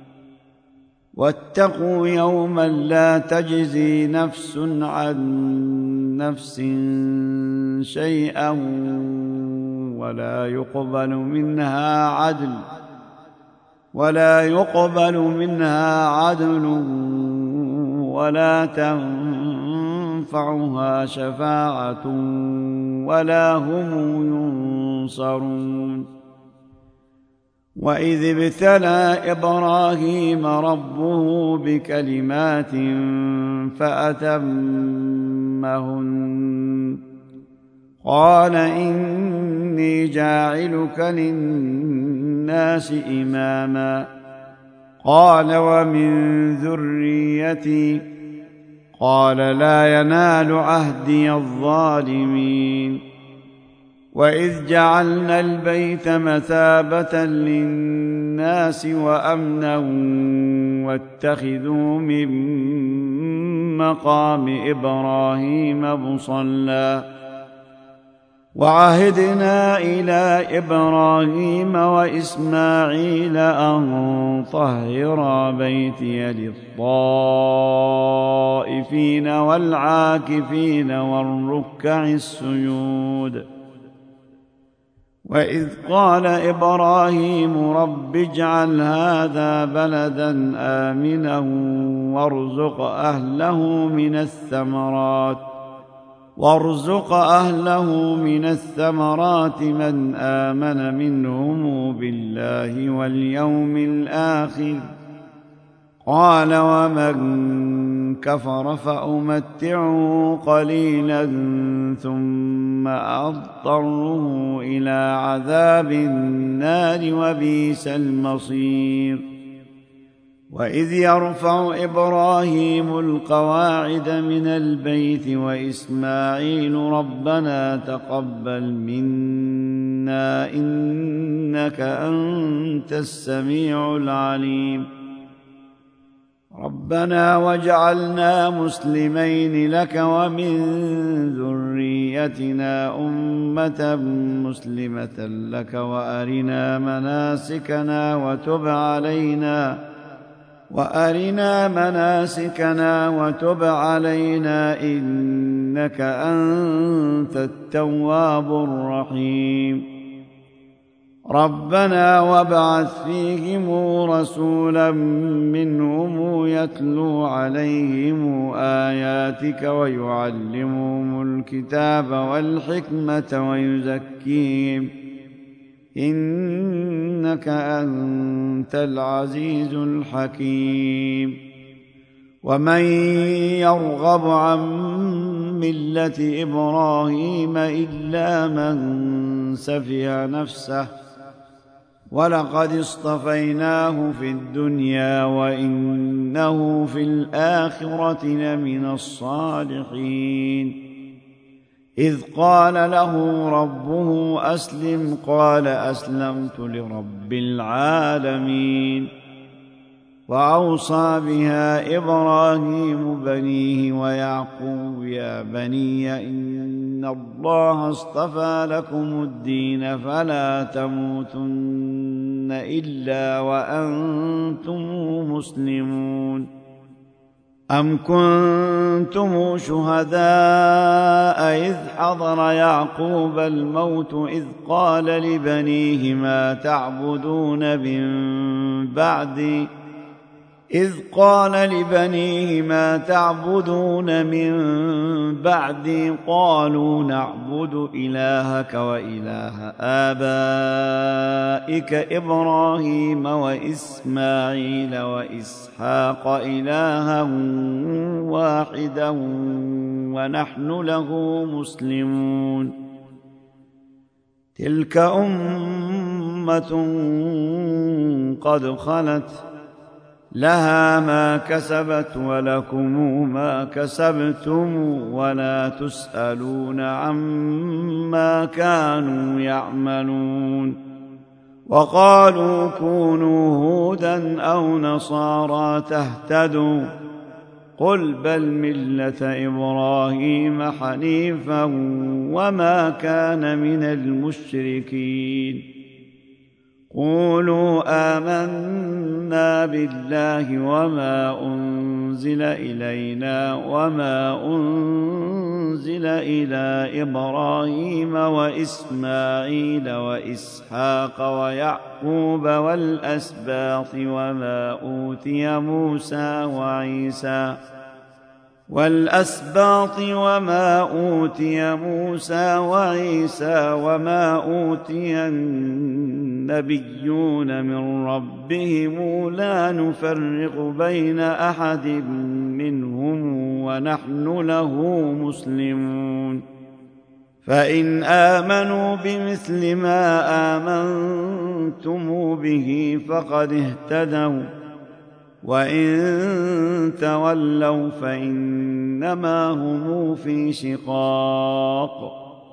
واتقوا يوما لا تجزي نفس عن نفس شيئا ولا يقبل منها عدل ولا تنفعها شفاعة ولا هم ينصرون وإذ ابتلى إبراهيم ربه بكلمات فأتمهن قال إني جاعلك للناس إماما قال ومن ذريتي قال لا ينال عهدي الظالمين وإذ جعلنا البيت مثابة للناس وأمنا واتخذوا من مقام إبراهيم مصلى وعهدنا إلى إبراهيم وإسماعيل أن طهرا بيتي للطائفين والعاكفين والركع السجود وإذ قال إبراهيم رب اجعل هذا بلدا آمنا وارزق أهله من الثمرات من آمن منهم بالله واليوم الآخر قال ومن كفر فأمتعه قليلا ثم أضطره إلى عذاب النار وبئس المصير وإذ يرفع إبراهيم القواعد من البيت وإسماعيل ربنا تقبل منا إنك أنت السميع العليم ربنا واجعلنا مسلمين لك ومن ذريتنا أمة مسلمة لك وأرنا مناسكنا وتب علينا إنك أنت التواب الرحيم ربنا وابعث فيهم رسولا منهم يتلو عليهم آياتك ويعلمهم الكتاب والحكمة ويزكيهم إنك أنت العزيز الحكيم ومن يرغب عن ملة إبراهيم إلا من سفه نفسه ولقد اصطفيناه في الدنيا وإنه في الآخرة لمن الصالحين إذ قال له ربه أسلم قال أسلمت لرب العالمين وأوصى بها إبراهيم بنيه ويعقوب يا بني إن الله اصطفى لكم الدين فلا تموتن إلا وأنتم مسلمون أم كنتم شهداء إذ حضر يعقوب الموت إذ قال لبنيه ما تعبدون من بعدي قالوا نعبد إلهك وإله آبائك إبراهيم وإسماعيل وإسحاق إلها واحدا ونحن له مسلمون تلك أمة قد خلت لها ما كسبت ولكم ما كسبتم ولا تسألون عما كانوا يعملون وقالوا كونوا هودا أو نصارى تهتدوا قل بل ملة إبراهيم حنيفا وما كان من المشركين قولوا آمنا بالله وما أنزل إلينا وما أنزل إلى إبراهيم وإسماعيل وإسحاق ويعقوب والأسباط وما أوتي موسى وعيسى وما أوتي النبيون من ربهم لا نفرق بين أحد منهم ونحن له مسلمون فإن آمنوا بمثل ما آمنتم به فقد اهتدوا وإن تولوا فإنما هم في شقاق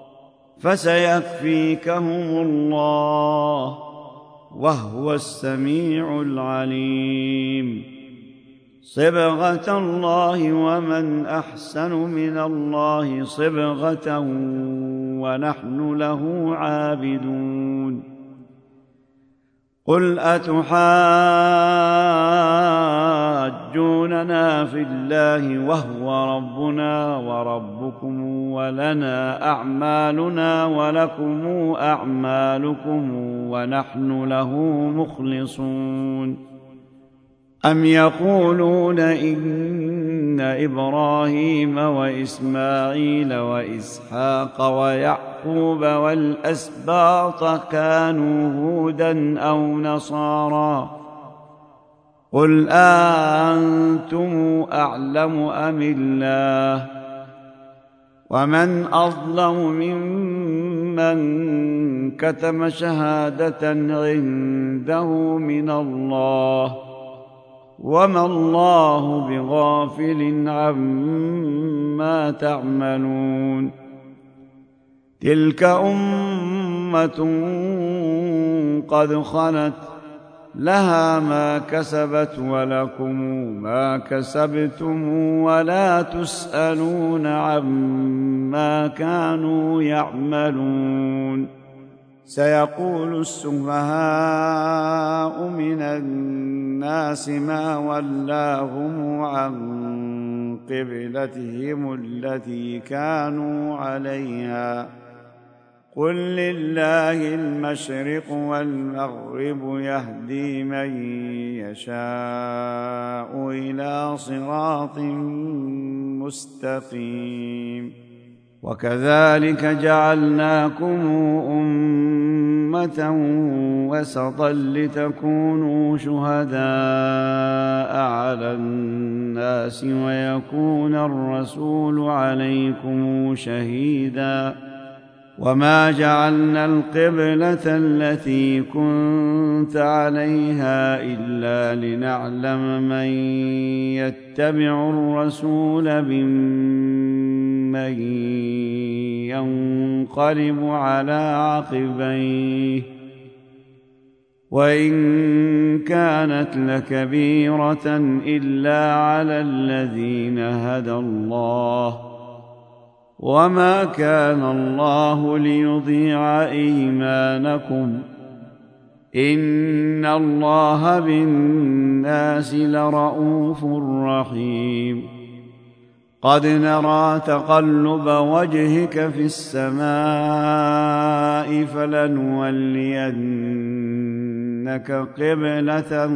فسيكفيكهم الله وهو السميع العليم صبغة الله ومن أحسن من الله صبغة ونحن له عابدون قل أتحاجوننا يحبوننا في الله وهو ربنا وربكم ولنا أعمالنا ولكم أعمالكم ونحن له مخلصون أم يقولون إن إبراهيم وإسماعيل وإسحاق ويعقوب والأسباط كانوا هودا أو نصارى قل أنتم أعلم أم الله ومن أظلم ممن كتم شهادة عنده من الله وما الله بغافل عما تعملون تلك أمة قد خلت لها ما كسبت ولكم ما كسبتم ولا تسألون عما كانوا يعملون سيقول السفهاء من الناس ما ولاهم عن قبلتهم التي كانوا عليها قل لله المشرق والمغرب يهدي من يشاء إلى صراط مستقيم وكذلك جعلناكم أمة وسطا لتكونوا شهداء على الناس ويكون الرسول عليكم شهيدا وما جعلنا القبلة التي كنت عليها إلا لنعلم من يتبع الرسول ممن ينقلب على عقبيه وإن كانت لكبيرة إلا على الذين هدى الله وما كان الله ليضيع إيمانكم إن الله بالناس لرءوف رحيم قد نرى تقلب وجهك في السماء فلنولينك قبلة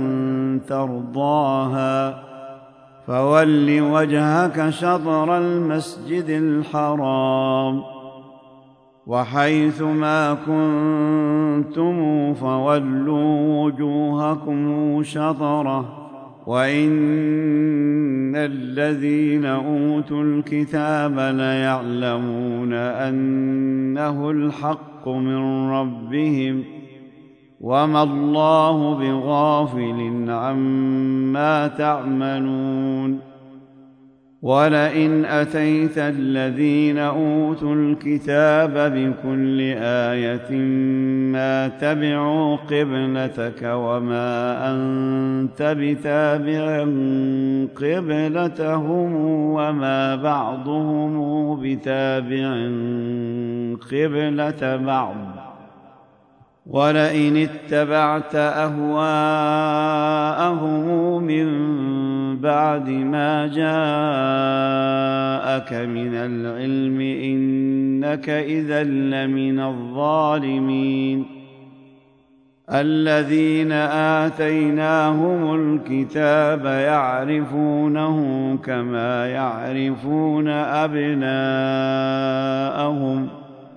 ترضاها فول وجهك شطر المسجد الحرام وحيث ما كنتم فولوا وجوهكم شطره وإن الذين أوتوا الكتاب ليعلمون أنه الحق من ربهم وما الله بغافل عما تعملون ولئن أتيت الذين أوتوا الكتاب بكل آية ما تبعوا قبلتك وما أنت بتابع قبلتهم وما بعضهم بتابع قبلة بعض ولئن اتبعت أهواءهم من بعد ما جاءك من العلم إنك إذا لمن الظالمين الذين آتيناهم الكتاب يعرفونه كما يعرفون أبناءهم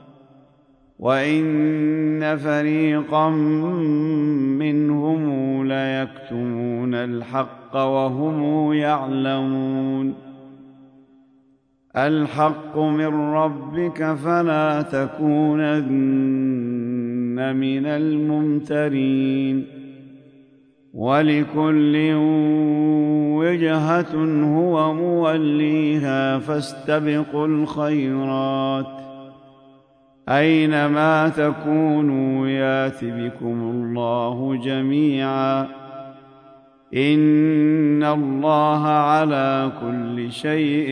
وإن فريقا منهم ليكتمون الحق وهم يعلمون الحق من ربك فلا تكونن من الممترين ولكل وجهة هو موليها فاستبقوا الخيرات أينما تكونوا يات بكم الله جميعا إن الله على كل شيء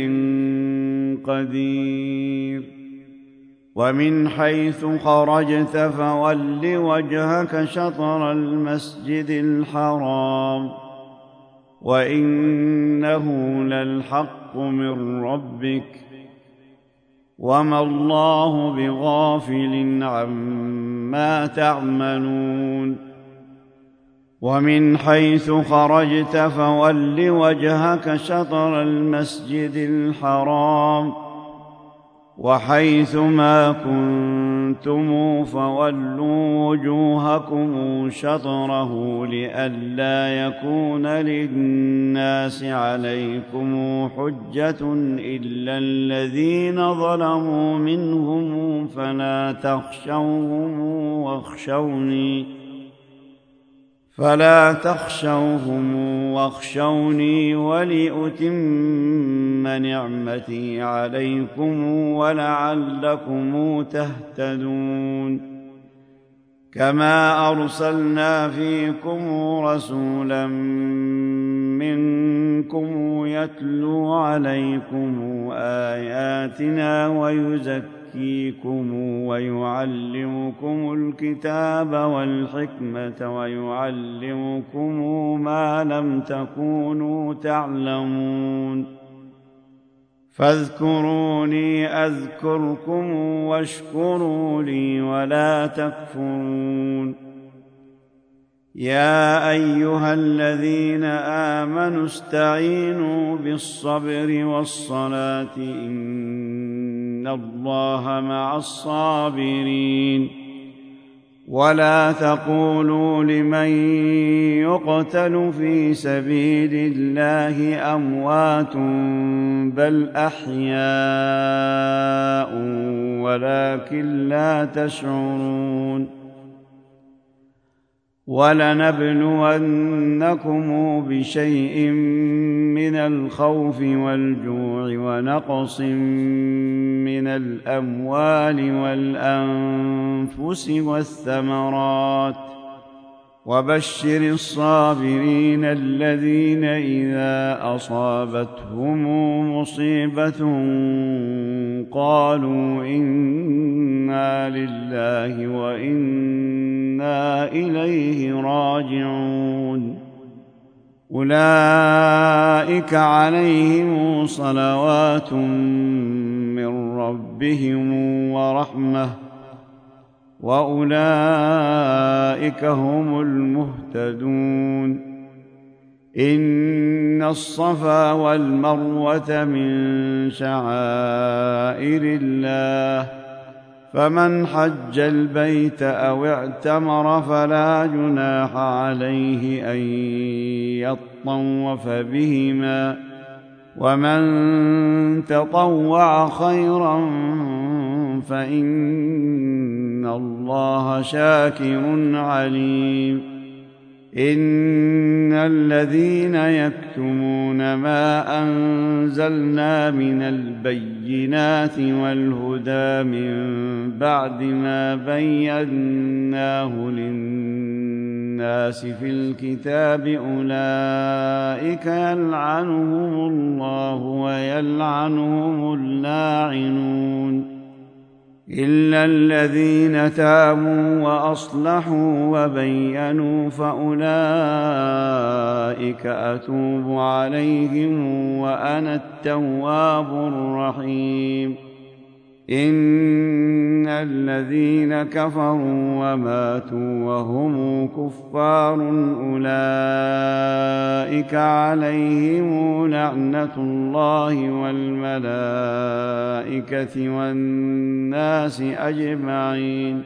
قدير ومن حيث خرجت فول وجهك شطر المسجد الحرام وإنه للحق من ربك وما الله بغافل عما تعملون ومن حيث خرجت فول وجهك شطر المسجد الحرام وحيث ما كنتم فولوا وجوهكم شطره لئلا يكون للناس عليكم حجة إلا الذين ظلموا منهم فلا تخشوهم واخشوني ولأتم نعمتي عليكم ولعلكم تهتدون كما أرسلنا فيكم رسولا منكم يتلو عليكم آياتنا ويزكيكم ويعلمكم الكتاب والحكمة ويعلمكم ما لم تكونوا تعلمون فاذكروني أذكركم واشكروا لي ولا تكفرون يا أيها الذين آمنوا استعينوا بالصبر والصلاة إن الله مع الصابرين ولا تقولوا لمن يقتل في سبيل الله أموات بل أحياء ولكن لا تشعرون ولنبلونكم بشيء من الخوف والجوع ونقص من الأموال والأنفس والثمرات وبشر الصابرين الذين إذا أصابتهم مصيبة قالوا إنا لله وإنا إليه راجعون أولئك عليهم صلوات من ربهم ورحمة وأولئك هم المهتدون إن الصفا والمروة من شعائر الله فمن حج البيت أو اعتمر فلا جناح عليه أن يطوف بهما ومن تطوع خيرا فإن الله شاكر عليم إن الذين يكتمون ما أنزلنا من البينات والهدى من بعد ما بيناه للناس في الكتاب أولئك يلعنهم الله ويلعنهم اللاعنون إلا الذين تابوا وأصلحوا وبينوا فأولئك أتوب عليهم وأنا التواب الرحيم إن الذين كفروا وماتوا وهم كفار أولئك عليهم لعنة الله والملائكة والناس أجمعين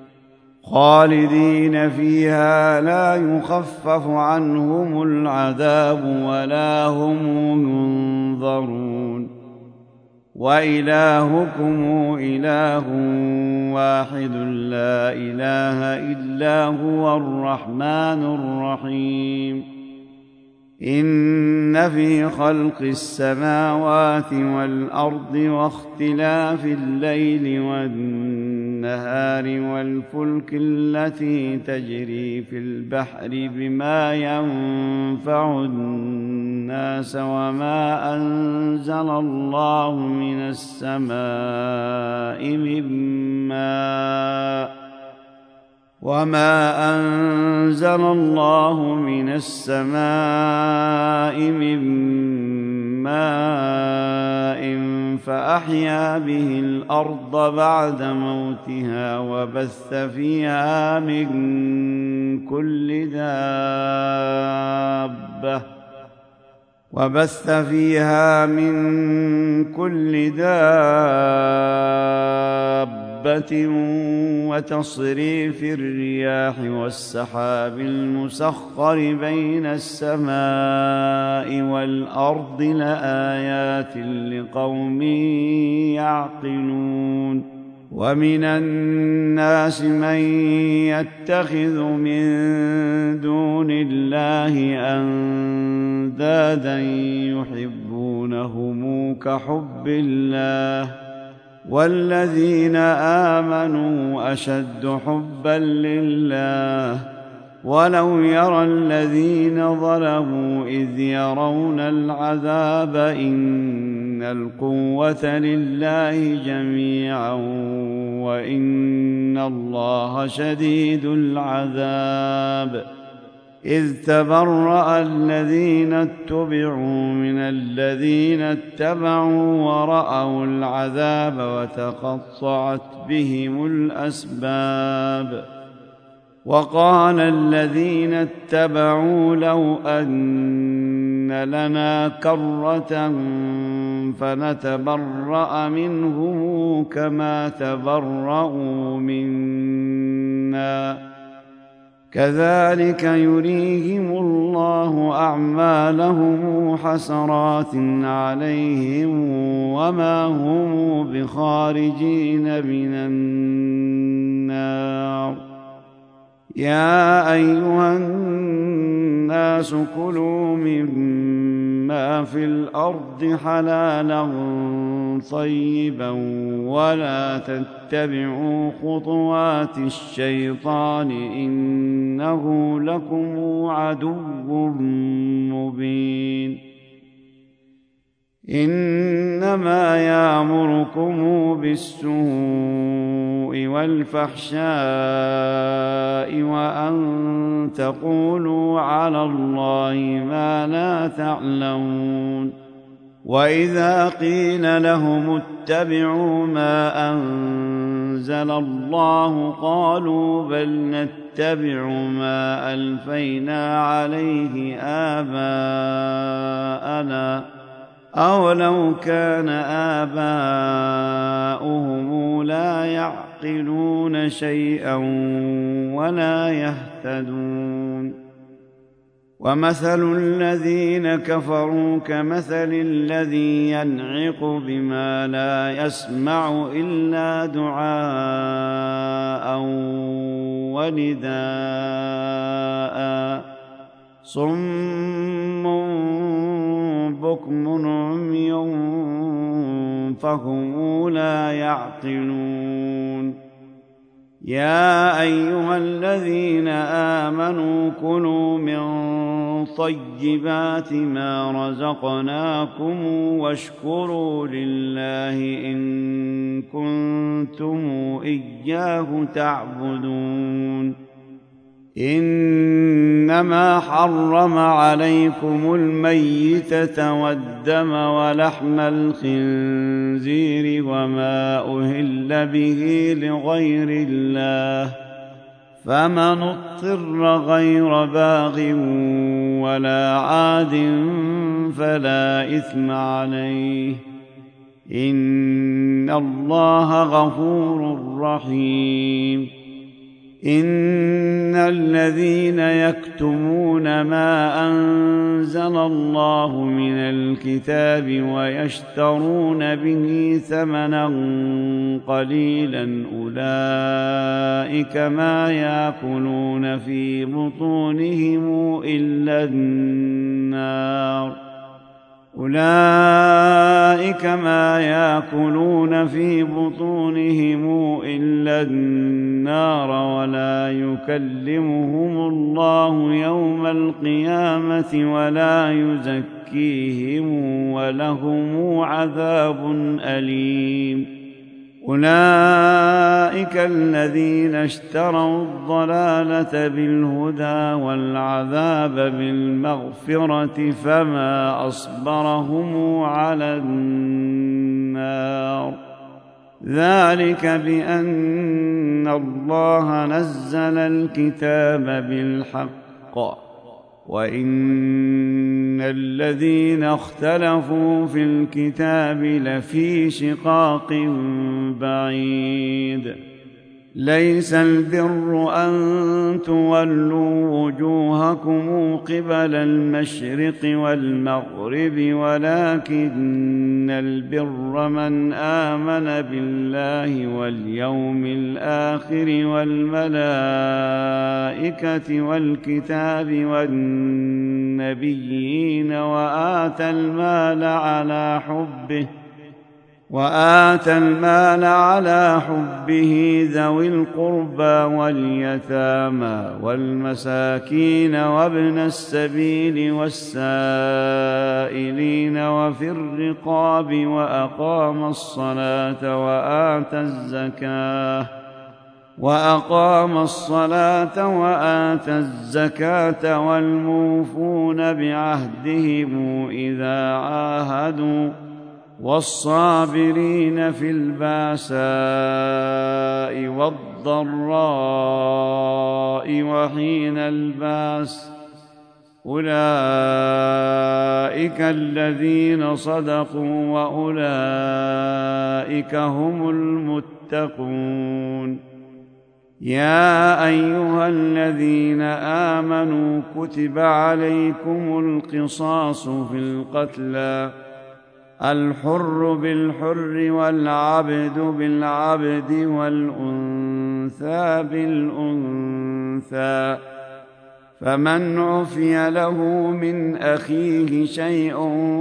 خالدين فيها لا يخفف عنهم العذاب ولا هم ينظرون وإلهكم إله واحد لا إله إلا هو الرحمن الرحيم إن في خلق السماوات والأرض واختلاف الليل والنهار والفلك التي تجري في البحر بما ينفع الناس وما أنزل الله من السماء من ماء وما أنزل الله من السماء من ماء فأحيا به الأرض بعد موتها وبث فيها من كل دابة وتصريف الرياح والسحاب المسخر بين السماء والأرض لآيات لقوم يعقلون ومن الناس من يتخذ من دون الله أندادا يحبونهم كحب الله والذين آمنوا أشد حبا لله ولو يرى الذين ظلموا إذ يرون العذاب إن القوة لله جميعا وإن الله شديد العذاب إذ تبرأ الذين اتبعوا من الذين اتبعوا ورأوا العذاب وتقطعت بهم الأسباب وقال الذين اتبعوا لو أن لنا كرة فنتبرأ منهم كما تبرأوا منا كذلك يريهم الله أعمالهم حسرات عليهم وما هم بخارجين من النار يا أيها الناس كلوا مما في الأرض حلالا طيبا ولا تتبعوا خطوات الشيطان إنه لكم عدو مبين إنما يأمركم بالسوء والفحشاء وأن تقولوا على الله ما لا تعلمون وإذا قيل لهم اتبعوا ما أنزل الله قالوا بل نتبع ما ألفينا عليه آباءنا أولو كان آباؤهم لا يعقلون شيئا ولا يهتدون ومثل الذين كفروا كمثل الذي ينعق بما لا يسمع إلا دعاء ونداء صم بكم عمي فهم لا يعقلون يا أيها الذين آمنوا كلوا من طيبات ما رزقناكم واشكروا لله إن كنتم إياه تعبدون إنما حرم عليكم الميتة والدم ولحم الخنزير وما أهل به لغير الله فمن اضطر غير باغ ولا عاد فلا إثم عليه إن الله غفور رحيم إن الذين يكتمون ما أنزل الله من الكتاب ويشترون به ثمنا قليلا أولئك ما يأكلون في بطونهم إلا النار أولئك ما يأكلون في بطونهم إلا النار ولا يكلمهم الله يوم القيامة ولا يزكيهم ولهم عذاب أليم أولئك الذين اشتروا الضلالة بالهدى والعذاب بالمغفرة فما أصبرهم على النار ذلك بأن الله نزل الكتاب بالحق وإن الذين اختلفوا في الكتاب لفي شقاق بعيد ليس البر أن تولوا وجوهكم قبل المشرق والمغرب ولكن البر من آمن بالله واليوم الآخر والملائكة والكتاب والنبيين وآتى المال على حبه ذوي القربى واليتامى والمساكين وابن السبيل والسائلين وفي الرقاب وأقام الصلاة وآتى الزكاة والموفون بعهدهم إذا عاهدوا والصابرين في البأساء والضراء وحين البأس أولئك الذين صدقوا وأولئك هم المتقون يا أيها الذين آمنوا كتب عليكم القصاص في القتلى الحر بالحر والعبد بالعبد والأنثى بالأنثى فمن عفي له من أخيه شيء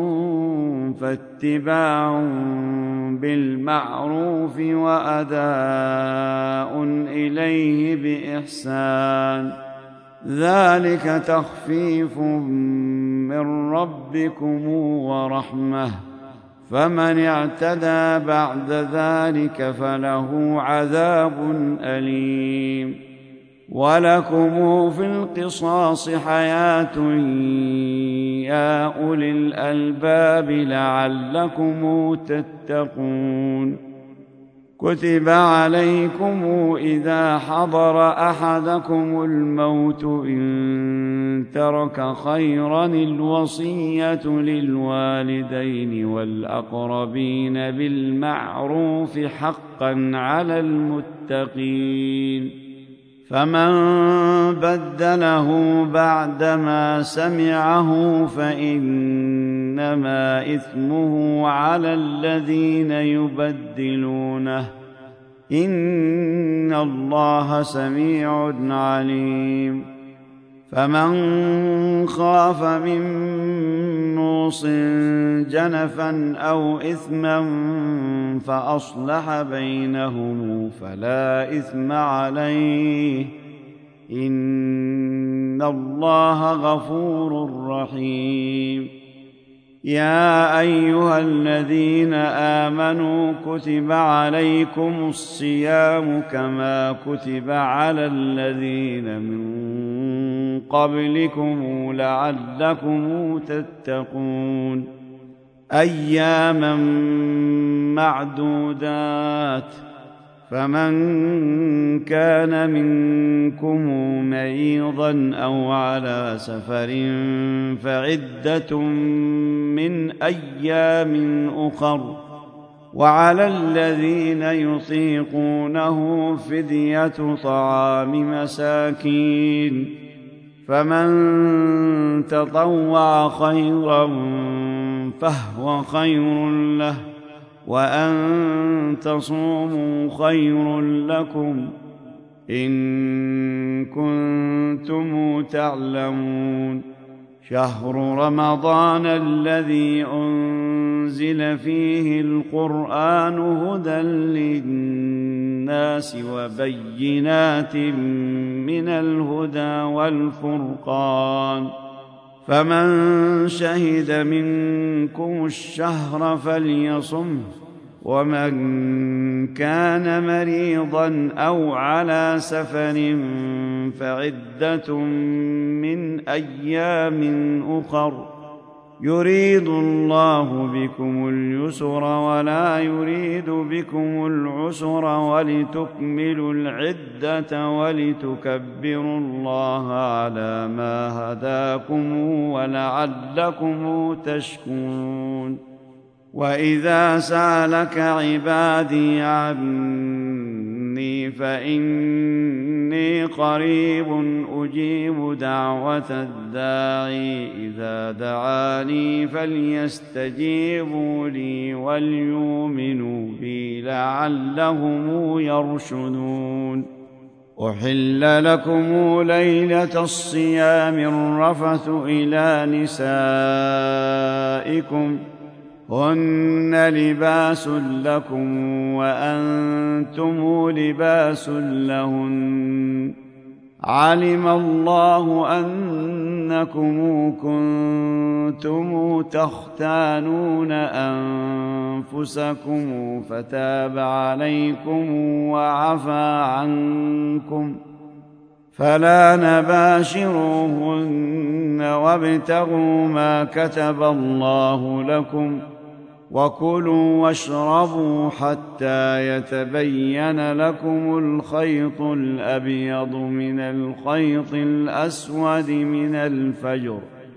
فاتباع بالمعروف وأداء إليه بإحسان ذلك تخفيف من ربكم ورحمة فمن اعتدى بعد ذلك فله عذاب أليم ولكم في القصاص حياة يا أولي الألباب لعلكم تتقون كتب عليكم إذا حضر أحدكم الموت إن ترك خيرا الوصية للوالدين والأقربين بالمعروف حقا على المتقين فمن بدله بعدما سمعه فإنما إثمه على الذين يبدلونه إن الله سميع عليم فمن خاف من موص جنفا أو إثما فأصلح بينهم فلا إثم عليه إن الله غفور رحيم يا أيها الذين آمنوا كتب عليكم الصيام كما كتب على الذين من قبلكم لعلكم تتقون أياما معدودات فمن كان منكم مريضا أو على سفر فعدة من أيام أخر وعلى الذين يطيقونه فدية طعام مساكين فمن تطوع خيرا فهو خير له وأن تصوموا خير لكم إن كنتم تعلمون شهر رمضان الذي أنزل فيه القرآن هدى للناس وبينات من الهدى والفرقان فمن شهد منكم الشهر فليصمه ومن كان مريضا أو على سفر فعدة من أيام أخر يريد الله بكم اليسر ولا يريد بكم العسر ولتكملوا العدة ولتكبروا الله على ما هداكم ولعلكم تشكرون. وإذا سألك عبادي عني فإني قريب أجيب دعوة الداعي إذا دعاني فليستجيبوا لي وليؤمنوا بي لعلهم يرشدون. أحل لكم ليلة الصيام الرفث إلى نسائكم هن لباس لكم وأنتم لباس لهن علم الله أنكم كنتم تختانون أنفسكم فتاب عليكم وعفى عنكم فلا نباشروهن وابتغوا ما كتب الله لكم وكلوا واشربوا حتى يتبين لكم الخيط الأبيض من الخيط الأسود من الفجر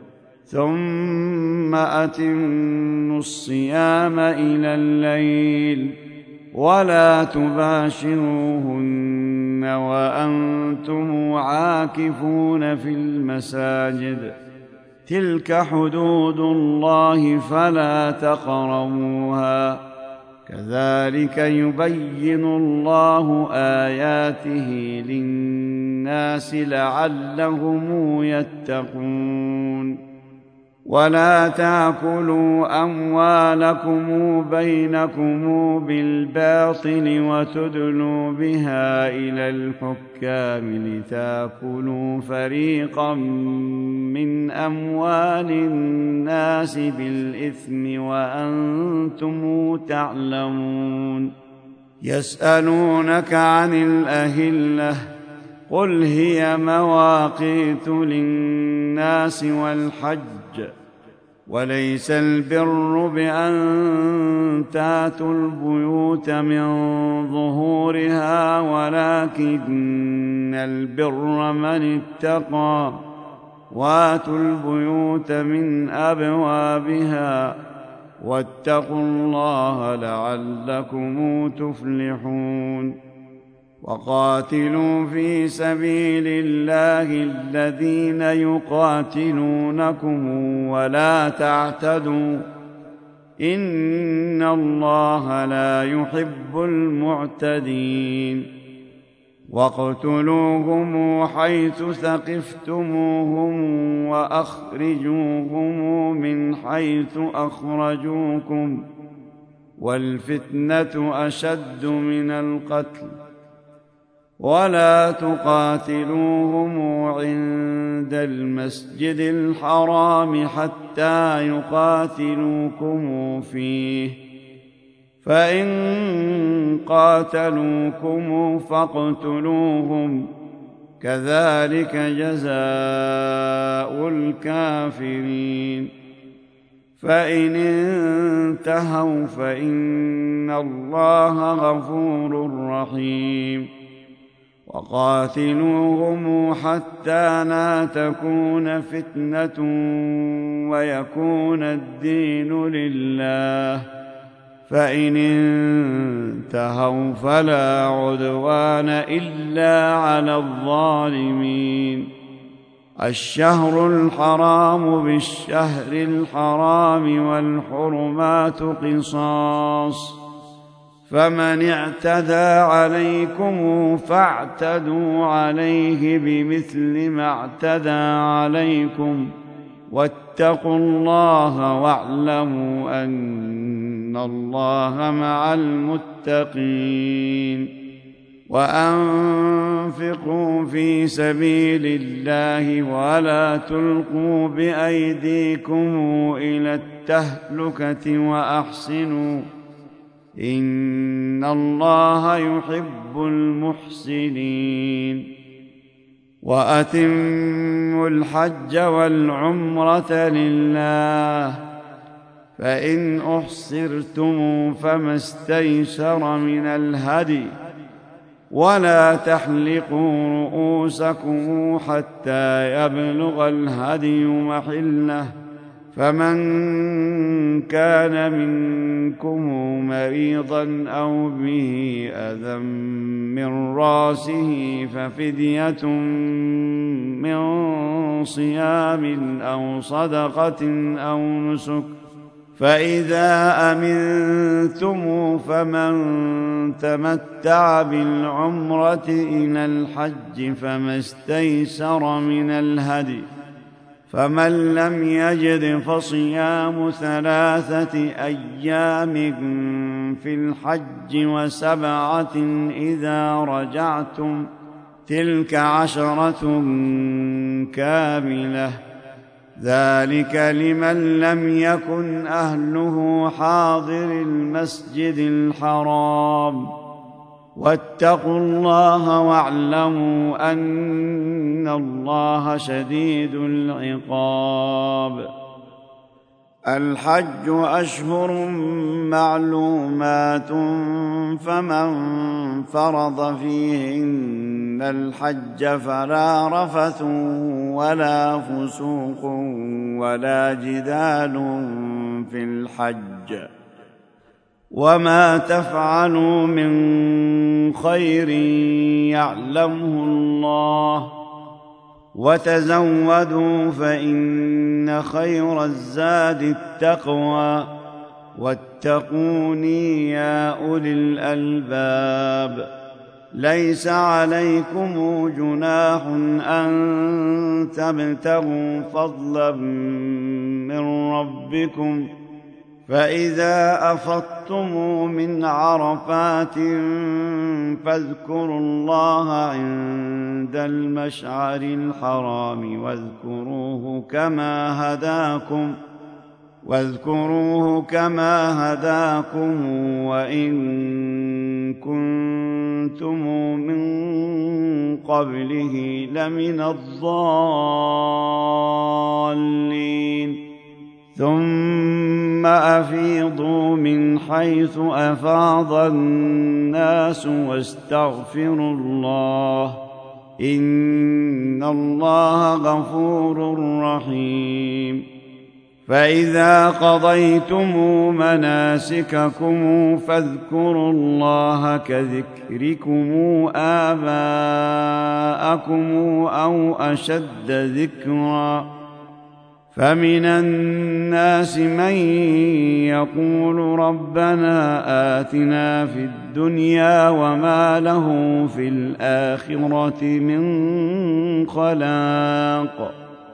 ثم أتموا الصيام إلى الليل ولا تباشروهن وأنتم عاكفون في المساجد تلك حدود الله فلا تقربوها كذلك يبين الله آياته للناس لعلهم يتقون. ولا تأكلوا أموالكم بينكم بالباطل وتدلوا بها إلى الحكام لتأكلوا فريقا من أموال الناس بالإثم وأنتم تعلمون. يسألونك عن الأهلة قل هي مواقيت للناس والحج وليس البر بأن تأتوا البيوت من ظهورها ولكن البر من اتقى واتوا البيوت من أبوابها واتقوا الله لعلكم تفلحون. وقاتلوا في سبيل الله الذين يقاتلونكم ولا تعتدوا إن الله لا يحب المعتدين. واقتلوهم حيث ثقفتموهم وأخرجوهم من حيث أخرجوكم والفتنة أشد من القتل ولا تقاتلوهم عند المسجد الحرام حتى يقاتلوكم فيه فإن قاتلوكم فاقتلوهم كذلك جزاء الكافرين. فإن انتهوا فإن الله غفور رحيم. وقاتلوهم حتى لا تكون فتنة ويكون الدين لله فإن انتهوا فلا عدوان إلا على الظالمين. الشهر الحرام بالشهر الحرام والحرمات قصاص فمن اعتدى عليكم فاعتدوا عليه بمثل ما اعتدى عليكم واتقوا الله واعلموا أن الله مع المتقين. وأنفقوا في سبيل الله ولا تلقوا بأيديكم إلى التهلكة وأحسنوا إن الله يحب المحسنين وأتموا الحج والعمرة لله فإن أحصرتم فما استيسر من الهدي ولا تحلقوا رؤوسكم حتى يبلغ الهدي محله فمن كان منكم مريضا أو به أذى من رأسه ففدية من صيام أو صدقة أو نسك فإذا أمنتم فمن تمتع بالعمرة إلى الحج فما استيسر من الهدي فمن لم يجد فصيام 3 أيام في الحج و7 إذا رجعتم تلك 10 كاملة ذلك لمن لم يكن أهله حاضر المسجد الحرام واتقوا الله واعلموا أن الله شديد العقاب الحج أشهر معلومات فمن فرض فيهن الحج فلا رفث ولا فسوق ولا جدال في الحج وما تفعلوا من خير يعلمه الله وتزودوا فإن خير الزاد التقوى واتقوني يا أولي الألباب ليس عليكم جناح أن تبتغوا فضلا من ربكم فإذا أفضتم من عرفات فاذكروا الله عند المشعر الحرام واذكروه كما هداكم وإن كنتم من قبله لمن الضالين ثم أفيضوا من حيث أفاض الناس واستغفروا الله إن الله غفور رحيم فإذا قضيتم مناسككم فاذكروا الله كذكركم آباءكم أو أشد ذكرًا فمن الناس من يقول ربنا آتنا في الدنيا وما له في الآخرة من خلاق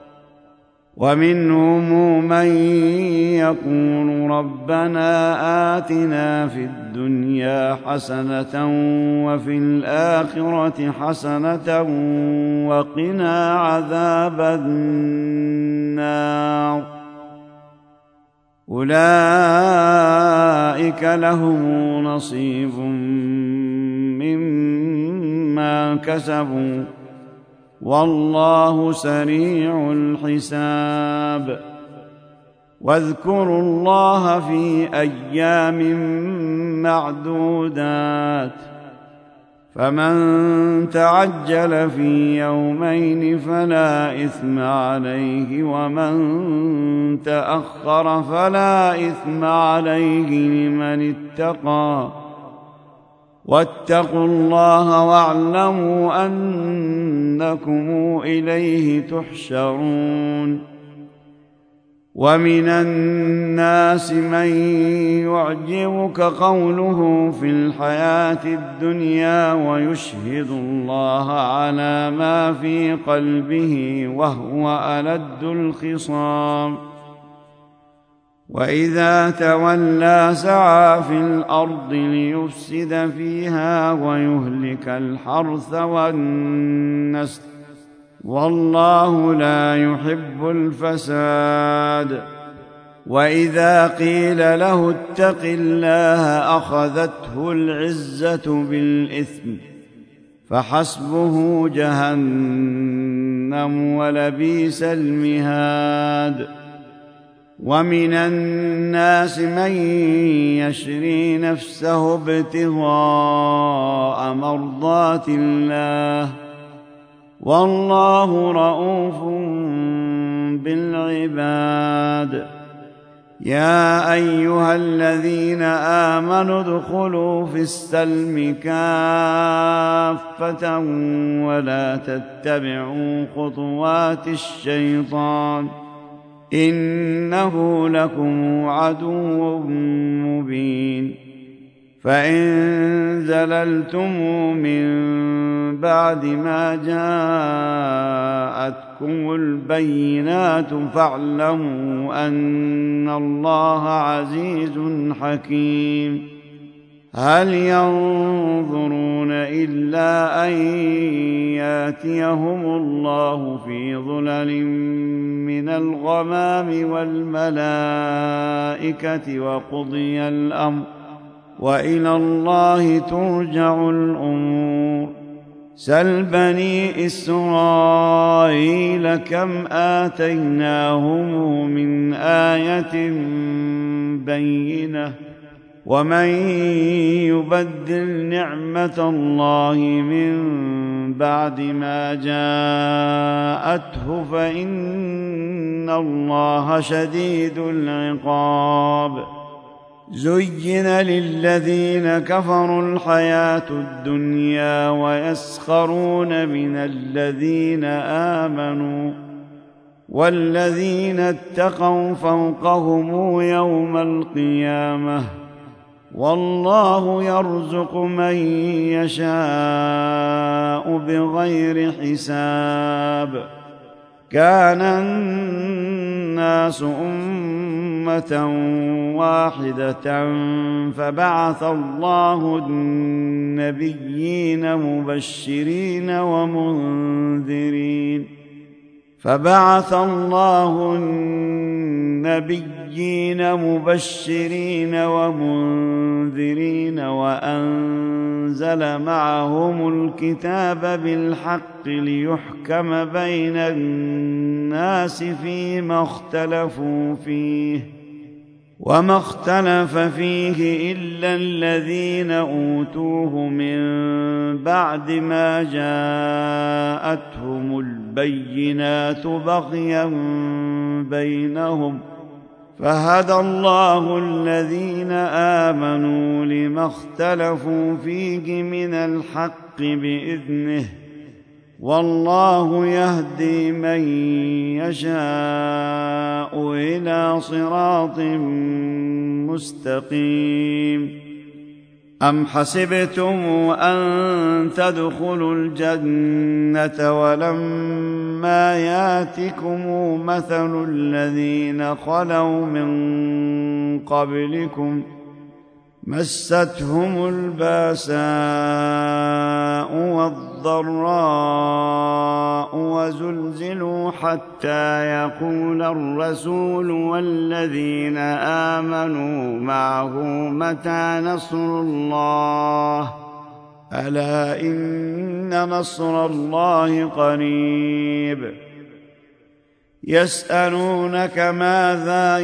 ومنهم من يقول ربنا آتنا في الدنيا حسنة وفي الآخرة حسنة وقنا عذاب النار أولئك لهم نصيب مما كسبوا والله سريع الحساب واذكروا الله في أيام معدودات فمن تعجل في يومين فلا إثم عليه ومن تأخر فلا إثم عليه لمن اتقى واتقوا الله واعلموا أنكم إليه تحشرون ومن الناس من يعجبك قوله في الحياة الدنيا ويشهد الله على ما في قلبه وهو ألد الخصام وإذا تولى سعى في الأرض ليفسد فيها ويهلك الحرث والنسل والله لا يحب الفساد وإذا قيل له اتق الله أخذته العزة بالإثم فحسبه جهنم ولبئس المهاد. ومن الناس من يشري نفسه ابتغاء مرضات الله والله رءوف بالعباد. يا أيها الذين آمنوا ادخلوا في السلم كافة ولا تتبعوا خطوات الشيطان إنه لكم عدو مبين. فإن زللتم من بعد ما جاءتكم البينات فاعلموا أن الله عزيز حكيم. هل ينظرون إلا أن يأتيهم الله في ظلل من الغمام والملائكة وقضي الأمر وإلى الله ترجع الأمور. سل بني إسرائيل كم آتيناهم من آية بينة ومن يبدل نعمة الله من بعد ما جاءته فإن الله شديد العقاب. زين للذين كفروا الحياة الدنيا ويسخرون من الذين آمنوا والذين اتقوا فوقهم يوم القيامة والله يرزق من يشاء بغير حساب. كان الناس أمة واحدة فبعث الله النبيين مبشرين ومنذرين وأنزل معهم الكتاب بالحق ليحكم بين الناس فيما اختلفوا فيه وما اختلف فيه إلا الذين أوتوه من بعد ما جاءتهم البينات بغيا بينهم فهدى الله الذين آمنوا لما اختلفوا فيه من الحق بإذنه والله يهدي من يشاء إلى صراط مستقيم. أم حسبتم أن تدخلوا الجنة ولما ياتكم مثل الذين خلوا من قبلكم مستهم الباساء والضراء وزلزلوا حتى يقول الرسول والذين آمنوا معه متى نصر الله ألا إن نصر الله قريب. يسألونك ماذا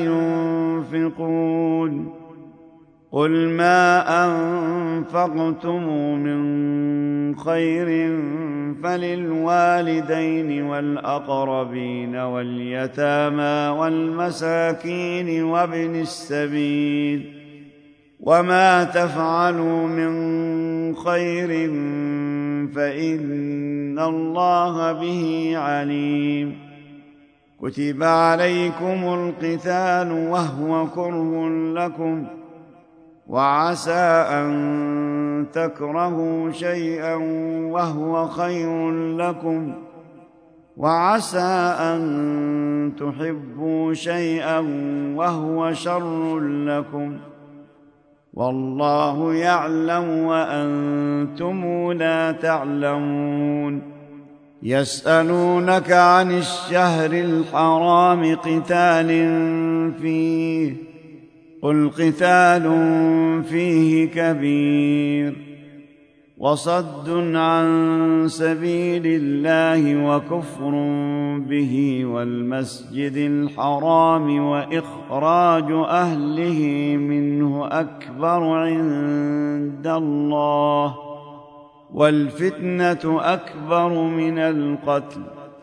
ينفقون قل ما أنفقتم من خير فللوالدين والأقربين واليتامى والمساكين وابن السبيل وما تفعلوا من خير فإن الله به عليم. كتب عليكم القتال وهو كره لكم وعسى أن تكرهوا شيئا وهو خير لكم وعسى أن تحبوا شيئا وهو شر لكم والله يعلم وأنتم لا تعلمون. يسألونك عن الشهر الحرام قتال فيه قل قتال فيه كبير وصد عن سبيل الله وكفر به والمسجد الحرام وإخراج أهله منه أكبر عند الله والفتنة أكبر من القتل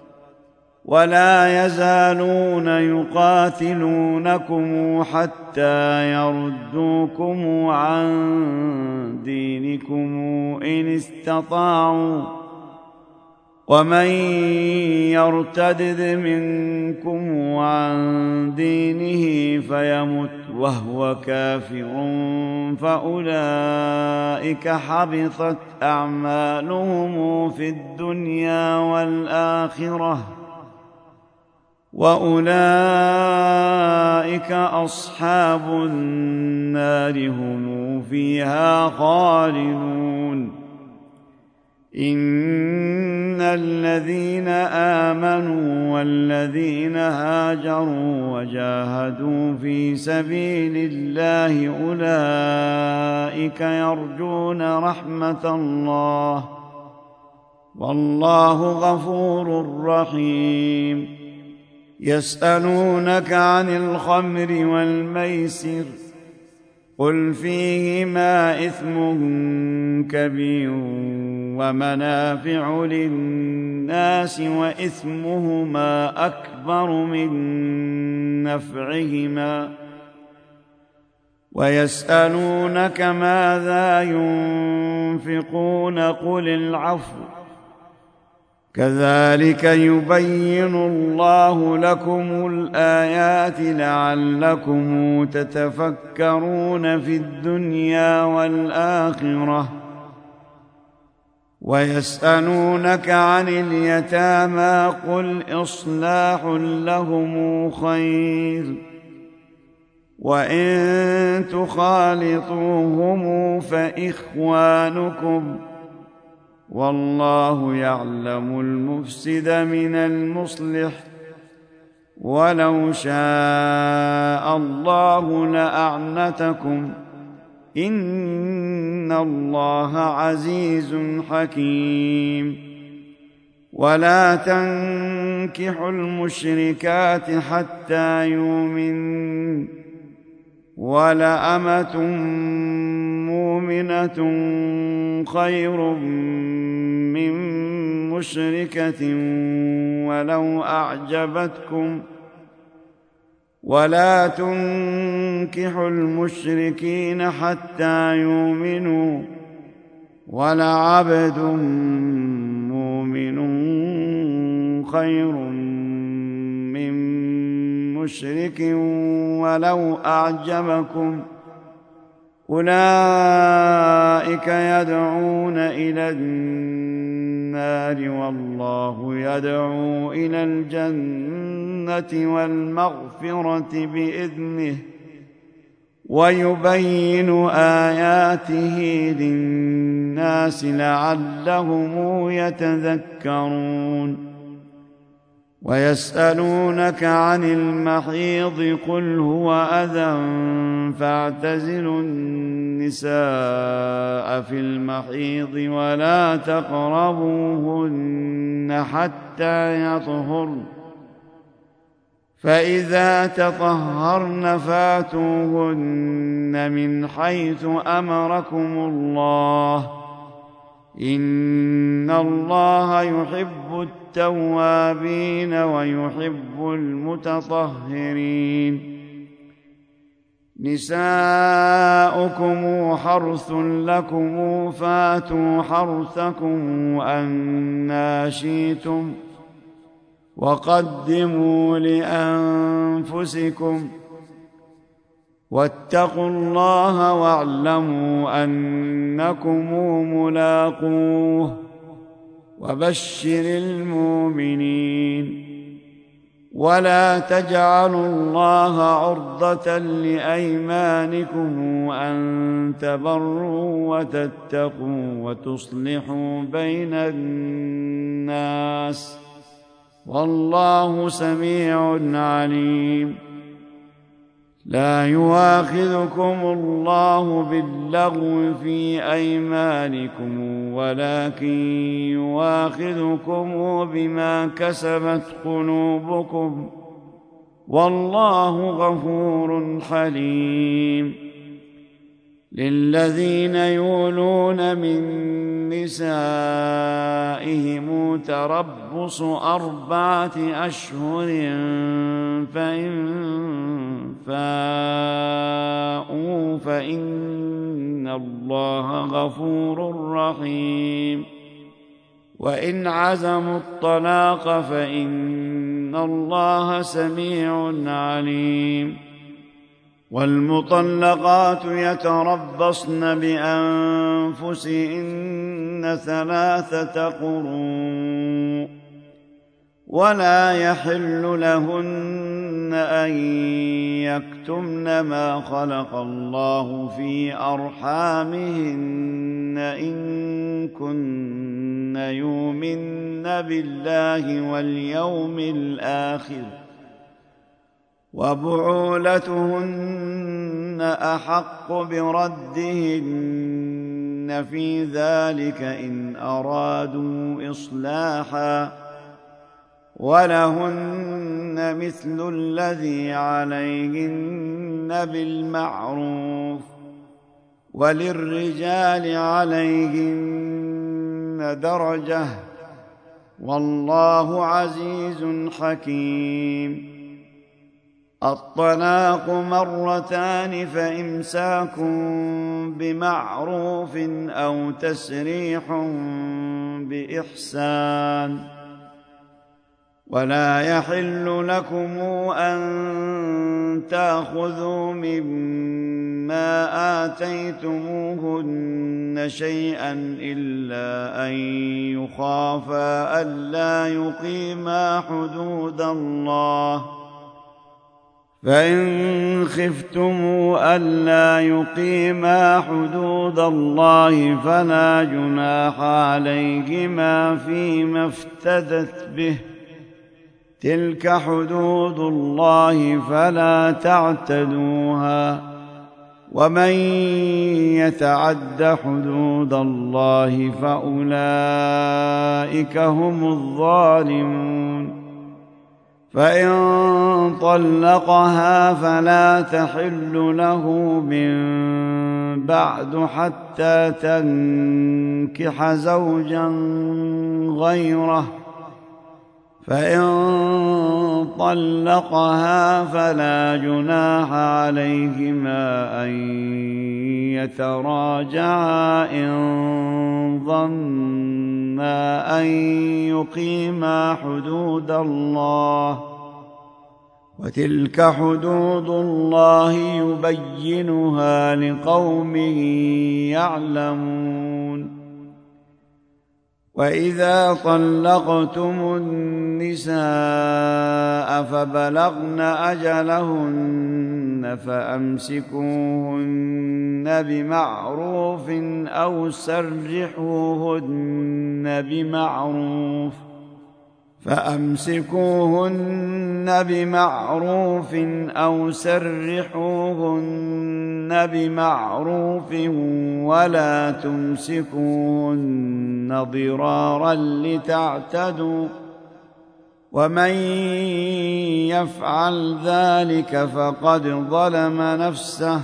ولا يزالون يقاتلونكم حتى يردوكم عن دينكم إن استطاعوا ومن يرتد منكم عن دينه فيمت وهو كافر فأولئك حبطت أعمالهم في الدنيا والآخرة وأولئك أصحاب النار هم فيها خالدون إن الذين آمنوا والذين هاجروا وجاهدوا في سبيل الله أولئك يرجون رحمة الله والله غفور رحيم يسألونك عن الخمر والميسر قل فيهما إثم كبير ومنافع للناس وإثمهما أكبر من نفعهما ويسألونك ماذا ينفقون قل العفو كذلك يبين الله لكم الآيات لعلكم تتفكرون في الدنيا والآخرة ويسألونك عن اليتامى قل إصلاح لهم خير وإن تخالطوهم فإخوانكم والله يعلم المفسد من المصلح ولو شاء الله لأعنتكم إن الله عزيز حكيم ولا تنكحوا المشركات حتى يؤمنوا ولأمة مؤمنة خير من مشركة ولو أعجبتكم ولا تنكحوا المشركين حتى يؤمنوا ولعبد مؤمن خير من مشرك ولو أعجبكم أولئك يدعون إلى النار والله يدعو إلى الجنة والمغفرة بإذنه ويبين آياته للناس لعلهم يتذكرون ويسألونك عن المحيض قل هو أذى فاعتزلوا النساء في المحيض ولا تقربوهن حتى يطهرن فإذا تطهرن فاتوهن من حيث أمركم الله إن الله يحب التوابين ويحب المتطهرين نساؤكم حرث لكم فاتوا حرثكم أنى شئتم وقدموا لأنفسكم واتقوا الله واعلموا أنكم ملاقوه وبشر المؤمنين ولا تجعلوا الله عرضة لأيمانكم أن تبروا وتتقوا وتصلحوا بين الناس والله سميع عليم. لا يؤاخذكم الله باللغو في أيمانكم ولكن يؤاخذكم بما كسبت قلوبكم والله غفور حليم. للذين يولون من نسائهم تربص 4 أشهر فإن فاءوا فإن الله غفور رحيم. وإن عزموا الطلاق فإن الله سميع عليم. والمطلقات يتربصن بأنفسهن 3 قروء ولا يحل لهن أن يكتمن ما خلق الله في أرحامهن إن كن يؤمن بالله واليوم الآخر وبعولتهن أحق بردهن في ذلك إن أرادوا إصلاحا ولهن مثل الذي عليهن بالمعروف وللرجال عليهن درجة والله عزيز حكيم. الطلاق 2 فإمساك بمعروف أو تسريح بإحسان. ولا يحل لكم أن تأخذوا مما آتيتموهن شيئا إلا أن يخافا ألا يقيما حدود الله فإن خفتم ألا يقيما حدود الله فلا جناح عليهما فيما افتدت به تلك حدود الله فلا تعتدوها ومن يتعد حدود الله فأولئك هم الظالمون. فإن طلقها فلا تحل له من بعد حتى تنكح زوجا غيره فإن طلقها فلا جناح عليهما أن يتراجعا إن ظنا أن يقيما حدود الله وتلك حدود الله يبينها لقوم يعلمون. وإذا طلقتم النساء فبلغن أجلهن فأمسكوهن بمعروف أو سرحوهن بمعروف ولا تمسكوهن ضرارا لتعتدوا ومن يفعل ذلك فقد ظلم نفسه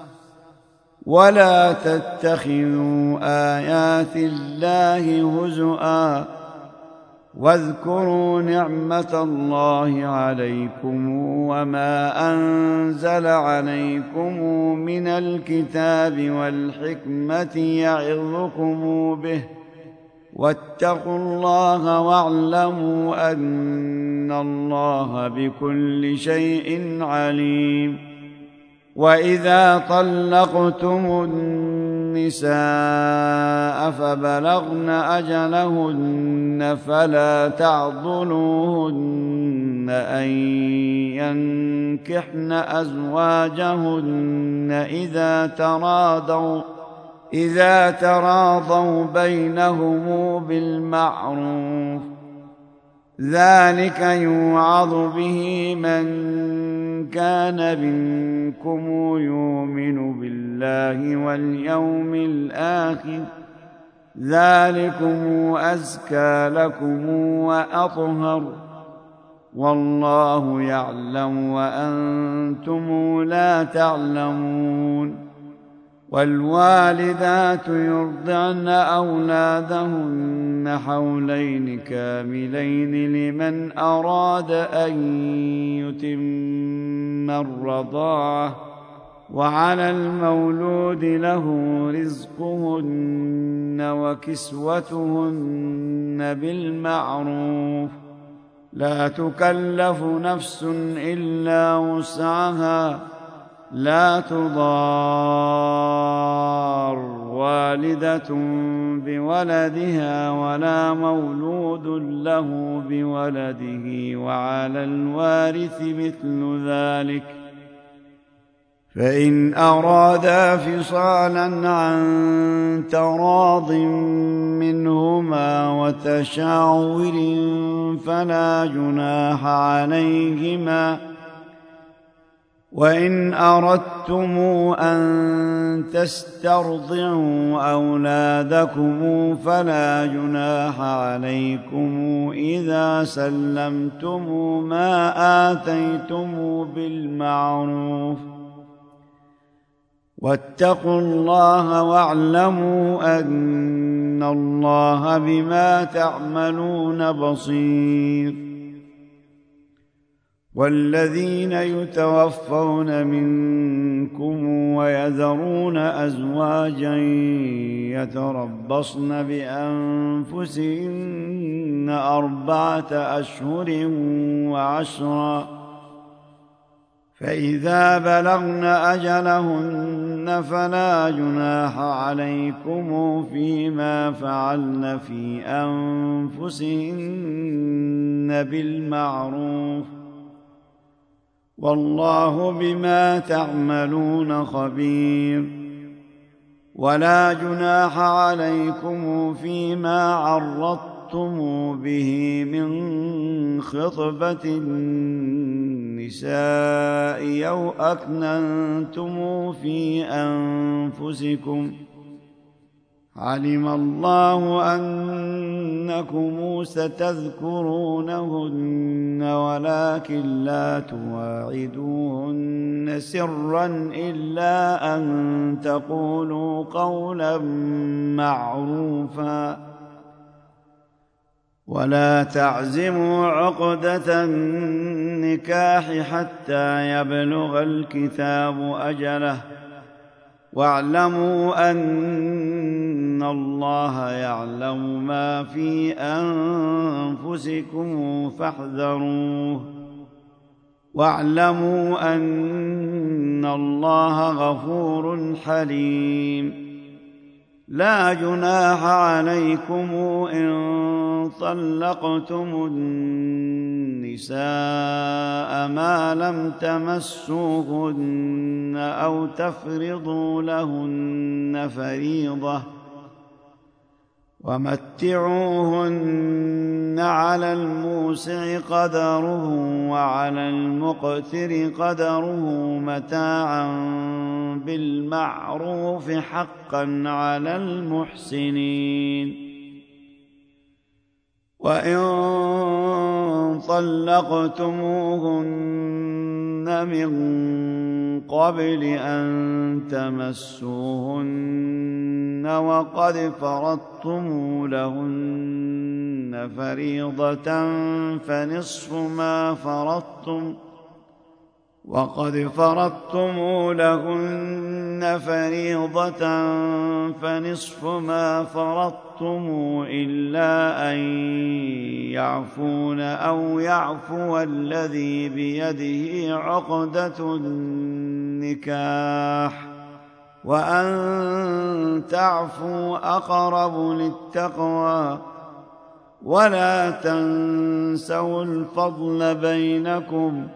ولا تتخذوا آيات الله هزؤا واذكروا نعمة الله عليكم وما أنزل عليكم من الكتاب والحكمة يعظكم به واتقوا الله واعلموا أن الله بكل شيء عليم. وإذا طلقتم النساء فبلغن أجلهن فلا تعضلوهن أن ينكحن أزواجهن إذا تراضوا بينهم بالمعروف، ذلك يوعظ به من كان منكم يؤمن بالله واليوم الآخر، ذلكم أزكى لكم وأطهر، والله يعلم وأنتم لا تعلمون. والوالدات يرضعن أولادهن حولين كاملين لمن أراد أن يتم الرضاعة، وعلى المولود له رزقهن وكسوتهن بالمعروف، لا تكلف نفس إلا وسعها، لا تضار والدة بولدها ولا مولود له بولده، وعلى الوارث مثل ذلك، فإن أرادا فصالا عن تراض منهما وتشاور فلا جناح عليهما، وإن أردتم أن تسترضعوا أولادكم فلا جناح عليكم إذا سلمتم ما آتيتم بالمعروف، واتقوا الله واعلموا أن الله بما تعملون بصير. والذين يتوفون منكم ويذرون أزواجا يتربصن بأنفسهن 4 أشهر و10، فإذا بلغن أجلهن فلا جناح عليكم فيما فعلن في أنفسهن بالمعروف، والله بما تعملون خبير. ولا جناح عليكم فيما عرضتم به من خطبة النساء أو أكننتم في أنفسكم، علم الله أنكم ستذكرونهن ولكن لا تواعدوهن سرا إلا أن تقولوا قولا معروفا، ولا تعزموا عقدة النكاح حتى يبلغ الكتاب أجله، واعلموا أن الله يعلم ما في أنفسكم فاحذروه، واعلموا أن الله غفور حليم. لا جناح عليكم إن طلقتم النساء ما لم تمسوهن أو تفرضوا لهن فريضة، ومتعوهن على الموسع قدره وعلى المقتر قدره متاعا بالمعروف حقا على المحسنين. وإن طلقتموهن من قبل أن تمسوهن وقد فرضتم لهن فريضة فنصف ما فرضتم إلا أن يعفون أو يعفو الذي بيده عقدة النكاح، وأن تعفوا أقرب للتقوى ولا تنسوا الفضل بينكم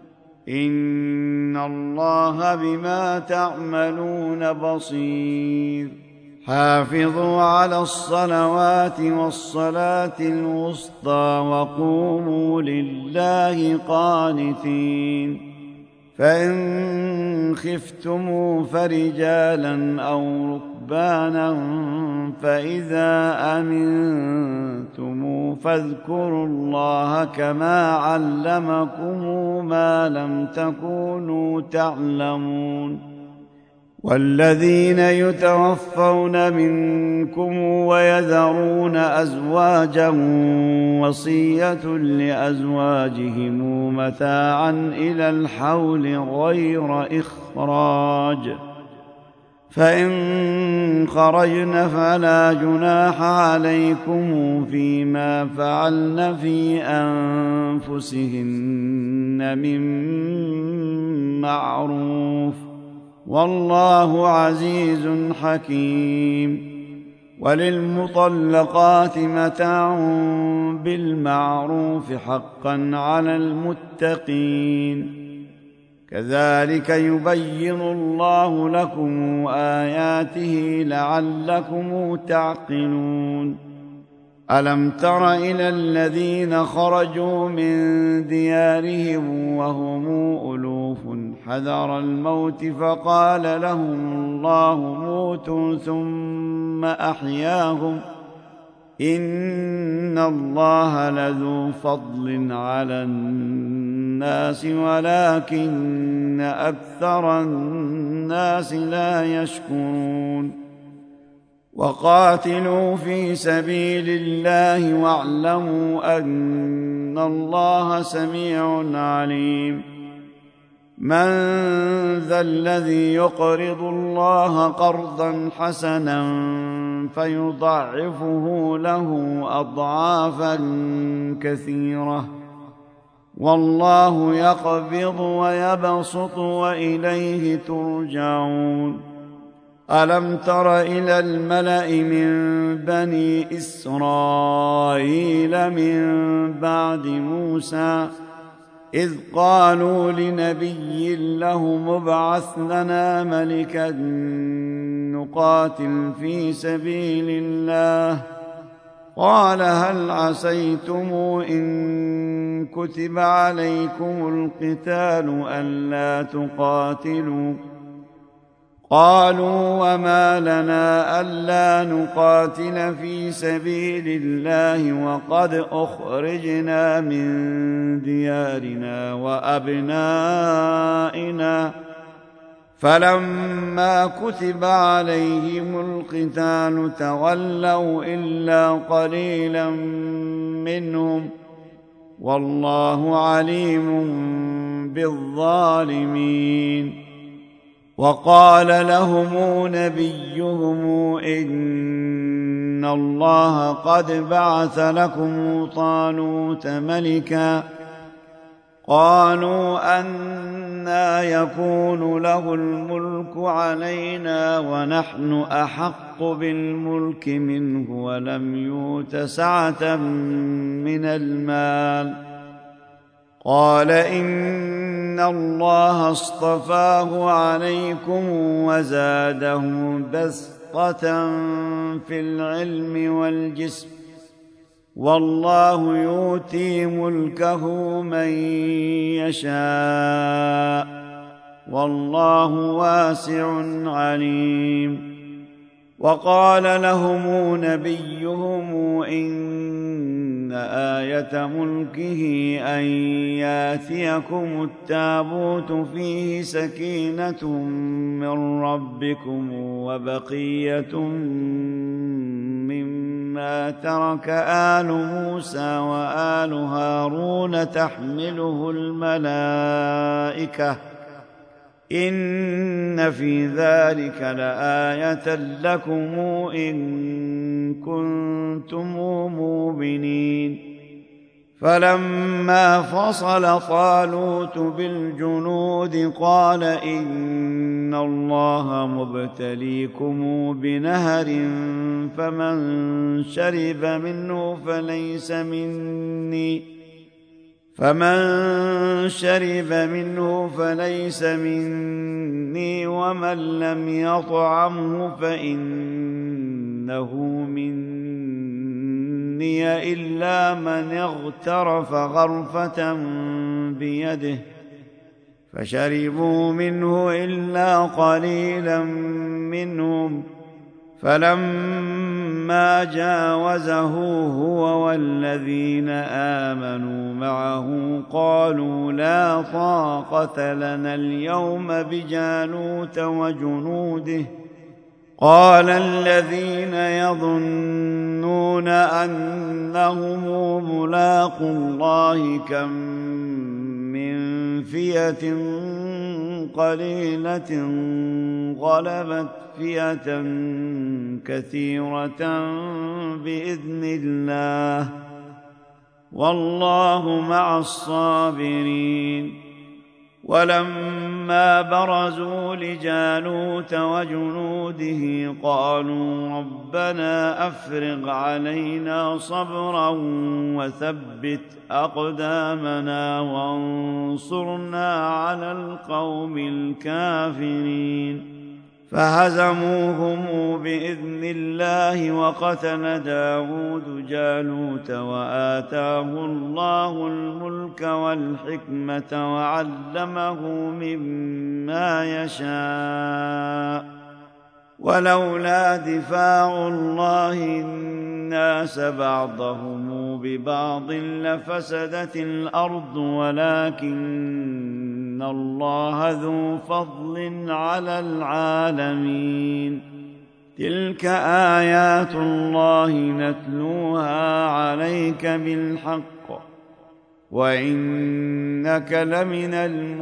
إن الله بما تعملون بصير حافظوا على الصلوات والصلاة الوسطى وقوموا لله قانتين فإن خفتم فرجالا أو ركبانا فإذا أمنتم فاذكروا الله كما علمكم ما لم تكونوا تعلمون والذين يتوفون منكم ويذرون أزواجا وصية لأزواجهم متاعا إلى الحول غير إخراج فإن خرجن فلا جناح عليكم فيما فعلن في أنفسهن من معروف والله عزيز حكيم وللمطلقات متاع بالمعروف حقا على المتقين كذلك يبين الله لكم آياته لعلكم تعقلون ألم تر إلى الذين خرجوا من ديارهم وهم ألوف حذر الموت فقال لهم الله موتوا ثم أحياهم إن الله لذو فضل على الناس ولكن أكثر الناس لا يشكرون وقاتلوا في سبيل الله واعلموا أن الله سميع عليم من ذا الذي يقرض الله قرضا حسنا فيضاعفه له أضعافا كثيرة والله يقبض ويبسط وإليه ترجعون ألم تر إلى الملأ من بني إسرائيل من بعد موسى إذ قالوا لنبي له مبعث لنا ملكا نقاتل في سبيل الله قال هل عسيتم إن كتب عليكم القتال ألا تقاتلوا قالوا وما لنا ألا نقاتل في سبيل الله وقد أخرجنا من ديارنا وأبنائنا فلما كتب عليهم القتال تولوا إلا قليلا منهم والله عليم بالظالمين وقال لهم نبيهم إن الله قد بعث لكم طالوت ملكا قالوا أنى يكون له الملك علينا ونحن أحق بالملك منه ولم يؤت سعة من المال قال إن الله اصطفاه عليكم وزاده بسطة في العلم والجسم والله يؤتي ملكه من يشاء والله واسع عليم وقال لهم نبيهم إن آية ملكه أن يأتيكم التابوت فيه سكينة من ربكم وبقية مما ترك آل موسى وآل هارون تحمله الملائكة إن في ذلك لآية لكم إن كنتم مؤمنين فلما فصل طالوت بالجنود قال إن الله مبتليكم بنهر فمن شرب منه فليس مني ومن لم يطعمه فإنه مني إلا من اغترف غرفة بيده فشربوا منه إلا قليلا منهم فلما جاوزه هو والذين آمنوا معه قالوا لا طاقة لنا اليوم بجالوت وجنوده قال الذين يظنون أنهم ملاقو الله كم من فئة قليلة غلبت فئة كثيرة بإذن الله والله مع الصابرين ولما برزوا لجالوت وجنوده قالوا ربنا أفرغ علينا صبرا وثبت أقدامنا وانصرنا على القوم الكافرين فهزموهم بإذن الله وقتل داود جالوت وآتاه الله الملك والحكمة وعلمه مما يشاء ولولا دفاع الله الناس بعضهم ببعض لفسدت الأرض ولكن الله ذو فضل على العالمين تلك آيات الله نتلوها عليك بالحق وإنك لمن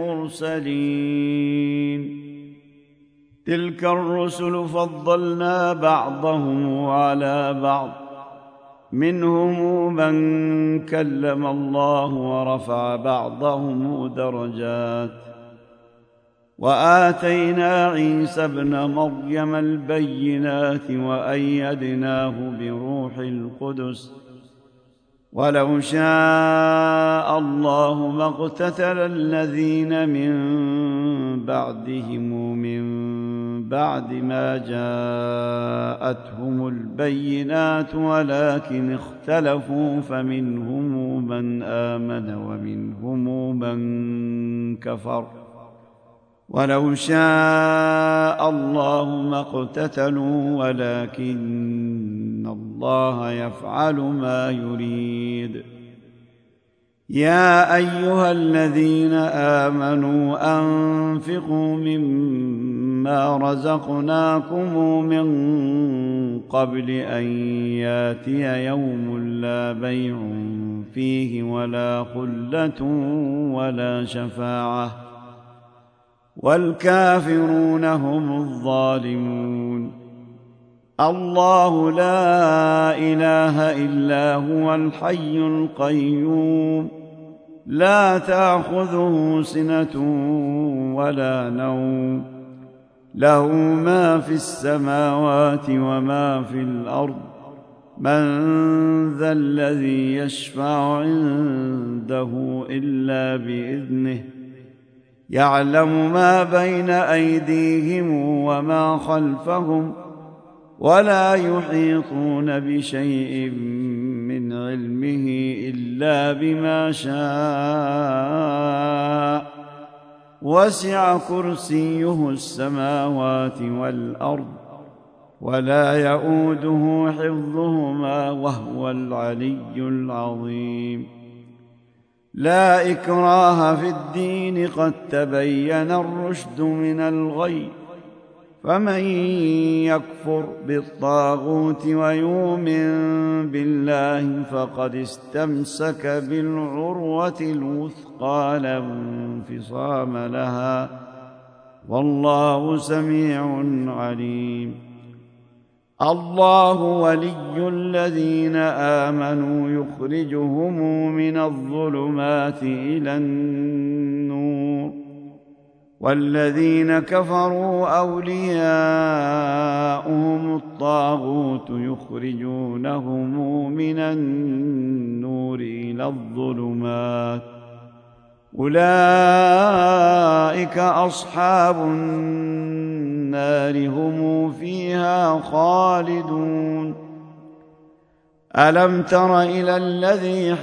المرسلين تلك الرسل فضلنا بعضهم على بعض منهم من كلم الله ورفع بعضهم درجات وآتينا عيسى ابن مريم البينات وأيدناه بروح القدس ولو شاء الله ما اقتتل الذين من بعدهم من بعد ما جاءتهم البينات ولكن اختلفوا فمنهم من آمن ومنهم من كفر ولو شاء الله ما اقتتلوا ولكن الله يفعل ما يريد يا أيها الذين آمنوا أنفقوا مما رزقناكم من قبل أن ياتي يوم لا بيع فيه ولا خلة ولا شفاعة والكافرون هم الظالمون الله لا إله إلا هو الحي القيوم لا تأخذه سنة ولا نوم له ما في السماوات وما في الأرض من ذا الذي يشفع عنده إلا بإذنه يعلم ما بين أيديهم وما خلفهم ولا يحيطون بشيء من علمه إلا بما شاء وسع كرسيه السماوات والأرض ولا يئوده حفظهما وهو العلي العظيم لا إكراه في الدين قد تبين الرشد من الغي فمن يكفر بالطاغوت ويؤمن بالله فقد استمسك بالعروة الوثقى لا انفصام لها والله سميع عليم الله ولي الذين آمنوا يخرجهم من الظلمات إلى النور، والذين كفروا أولياؤهم الطاغوت يخرجونهم من النور إلى الظلمات، أولئك أصحاب النار هم فيها خالدون. ألم تر إلى الذي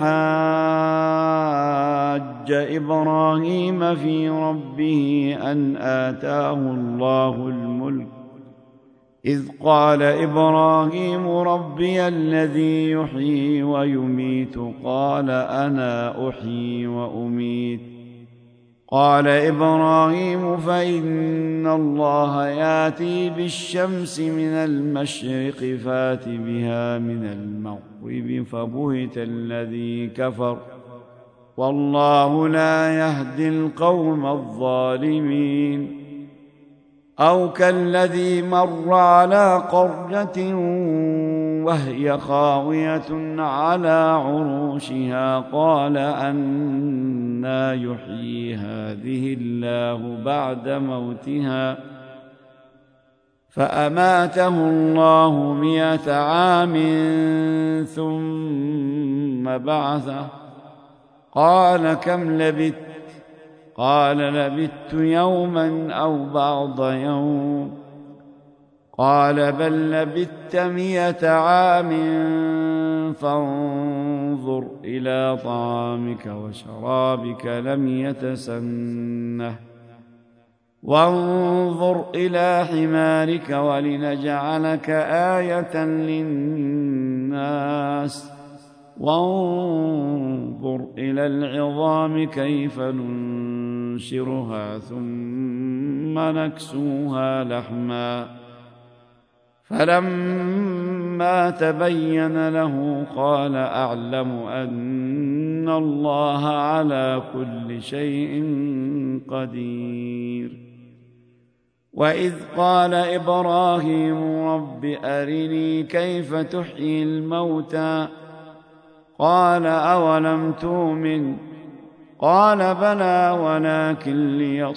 حاج إبراهيم في ربه أن آتاه الله الملك، إذ قال إبراهيم ربي الذي يحيي ويميت قال أنا أحيي وأميت، قال إبراهيم فإن الله يأتي بالشمس من المشرق فات بها من المغرب فبهت الذي كفر، والله لا يهدي القوم الظالمين. أو كالذي مر على قرية وهي خاوية على عروشها قال أنى يحيي هذه الله بعد موتها، فأماته الله 100 عام ثم بعثه، قال كم لبثت؟ قال لبثت يوما أو بعض يوم، قال بل لبثت 100 عام فانظر إلى طعامك وشرابك لم يتسنه، وانظر إلى حمارك ولنجعلك آية للناس، وانظر إلى العظام كيف ننشرها ثم نكسوها لحما، فلما تبين له قال أعلم أن الله على كل شيء قدير. وإذ قال إبراهيم رب أرني كيف تحيي الموتى، قال أولم تؤمن؟ قال بلى ولكن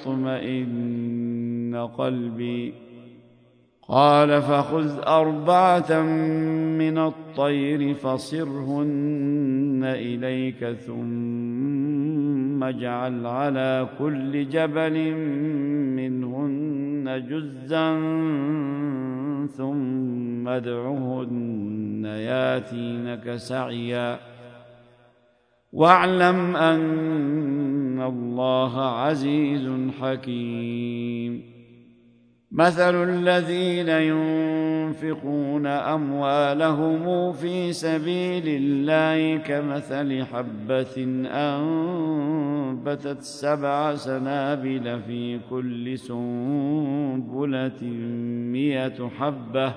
ليطمئن قلبي، قال فخذ 4 من الطير فصرهن إليك ثم اجعل على كل جبل منهن جزءا ثم ادعهن ياتينك سعيا، واعلم أن الله عزيز حكيم. مثل الذين ينفقون أموالهم في سبيل الله كمثل حبة أنبتت 7 سنابل في كل سنبلة 100 حبة،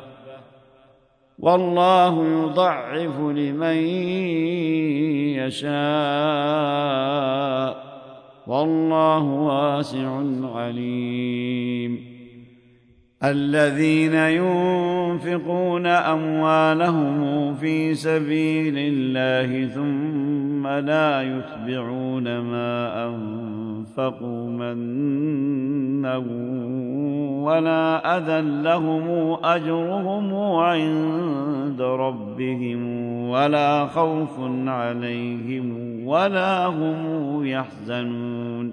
والله يضعف لمن يشاء والله واسع عليم. الذين ينفقون أموالهم في سبيل الله ثم لا يتبعون ما أنفقوا منا ولا أذى لهم أجرهم عند ربهم ولا خوف عليهم ولا هم يحزنون.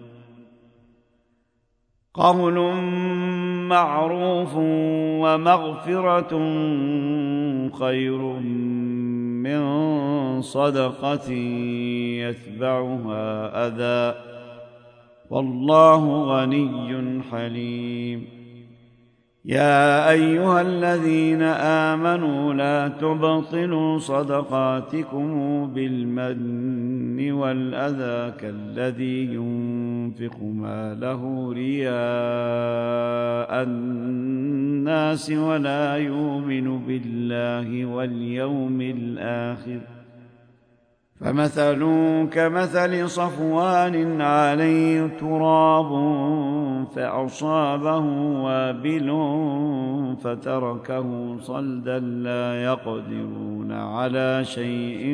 قول معروف ومغفرة خير من صدقة يتبعها أذى، والله غني حليم. يا أيها الذين آمنوا لا تبطلوا صدقاتكم بالمن والأذى كالذي ينفق ماله رياء الناس ولا يؤمن بالله واليوم الآخر، فمثله كمثل صفوان عليه تراب فأصابه وابل فتركه صلدا لا يقدرون على شيء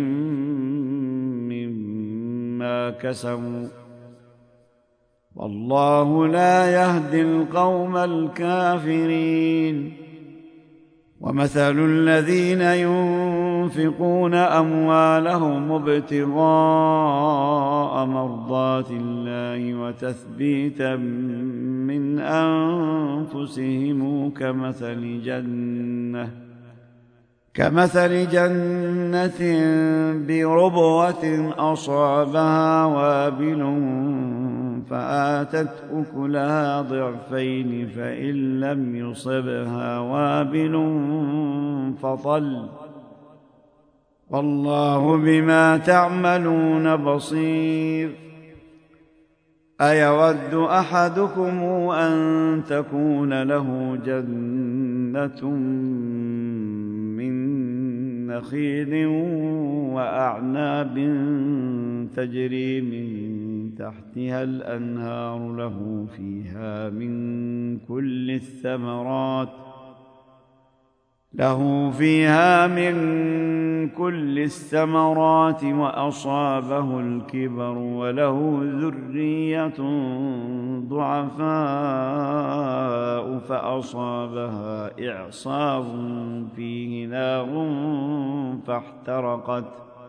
مما كسبوا والله لا يهدي القوم الكافرين. ومثل الذين ينفقون أموالهم ابتغاء مرضات الله وتثبيتا من أنفسهم كمثل جنة بربوة أصابها وابل فآتت أكلها ضعفين فإن لم يصبها وابل فطل والله بما تعملون بصير. أيود أحدكم أن تكون له جنة من نخيل وأعناب تجري من تحتها الأنهار له فيها من كل الثمرات وأصابه الكبر وله ذرية ضعفاء فأصابها إعصار فيه نار فاحترقت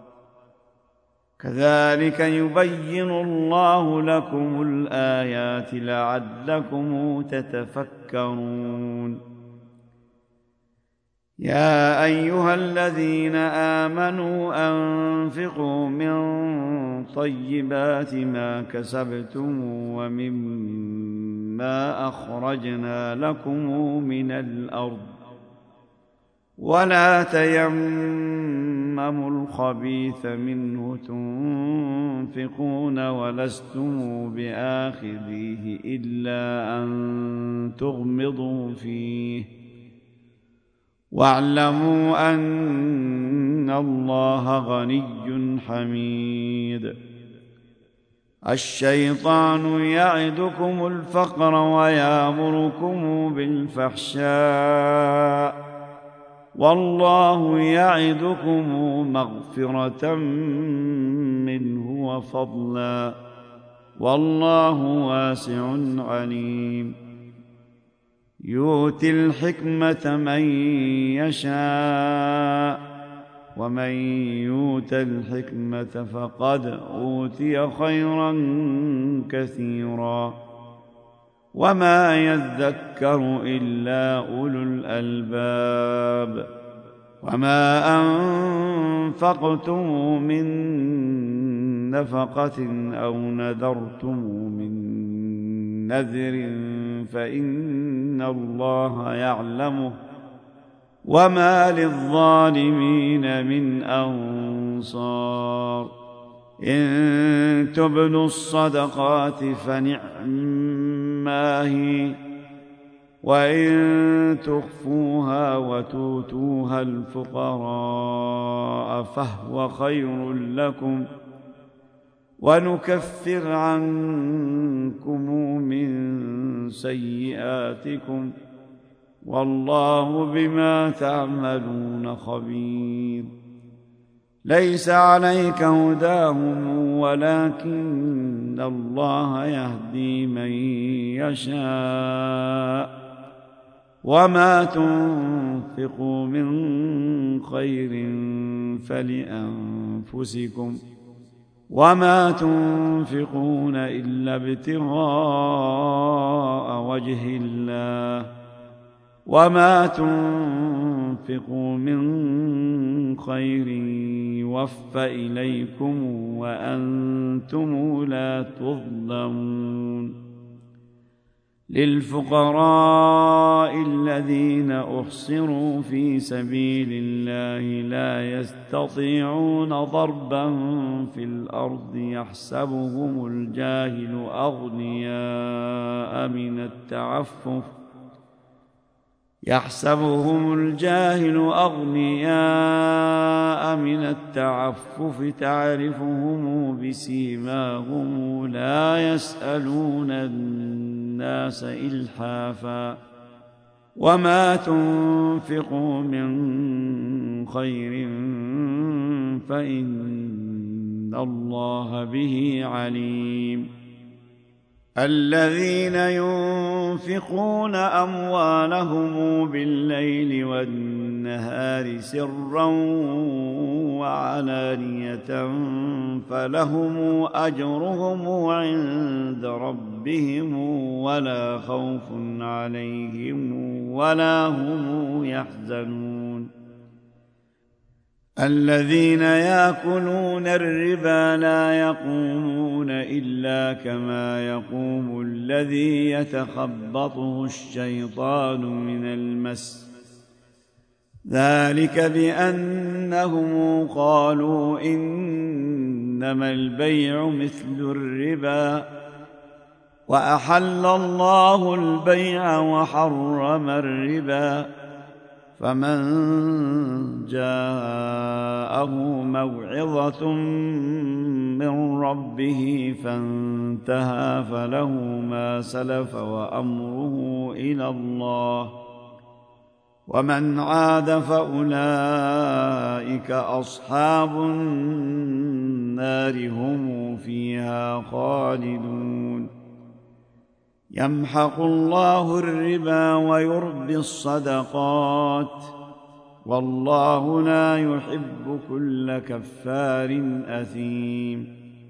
كذلك يبين الله لكم الآيات لعلكم تتفكرون. يا أيها الذين آمنوا أنفقوا من طيبات ما كسبتم ومما أخرجنا لكم من الأرض ولا تيمموا الخبيث منه تنفقون ولستم بآخذيه إلا أن تغمضوا فيه واعلموا أن الله غني حميد. الشيطان يعدكم الفقر ويأمركم بالفحشاء والله يعدكم مغفرة منه وفضلا والله واسع عليم. يؤتي الحكمة من يشاء ومن يؤت الحكمة فقد أوتي خيرا كثيرا وما يذكر إلا أولو الألباب. وما أنفقتم من نفقة أو نذرتم من نذر فإن الله يعلمه وما للظالمين من أنصار. إن تبدوا الصدقات فنعما هي وإن تخفوها وتؤتوها الفقراء فهو خير لكم ونكفر عنكم من سيئاتكم والله بما تعملون خبير. ليس عليك هداهم ولكن الله يهدي من يشاء وما تنفقوا من خير فلأنفسكم وما تنفقون إلا ابتغاء وجه الله وما تنفقوا من خير يوفى إليكم وأنتم لا تظلمون. للفقراء الذين أحصروا في سبيل الله لا يستطيعون ضربا في الأرض يحسبهم الجاهل أغنياء من التعفف يحسبهم الجاهل أغنياء من التعفف تعرفهم بسيماهم لا يسألون الناس إلحافا وما تنفقوا من خير فإن الله به عليم الذين ينفقون أموالهم بالليل والنهار سرا وعلانية فلهم أجرهم عند ربهم ولا خوف عليهم ولا هم يحزنون الذين يأكلون الربا لا يقومون إلا كما يقوم الذي يتخبطه الشيطان من المس ذلك بأنهم قالوا إنما البيع مثل الربا وأحل الله البيع وحرم الربا فمن جاءه موعظة من ربه فانتهى فله ما سلف وأمره إلى الله ومن عاد فأولئك أصحاب النار هم فيها خالدون يمحق الله الربا ويربي الصدقات والله لا يحب كل كفار أثيم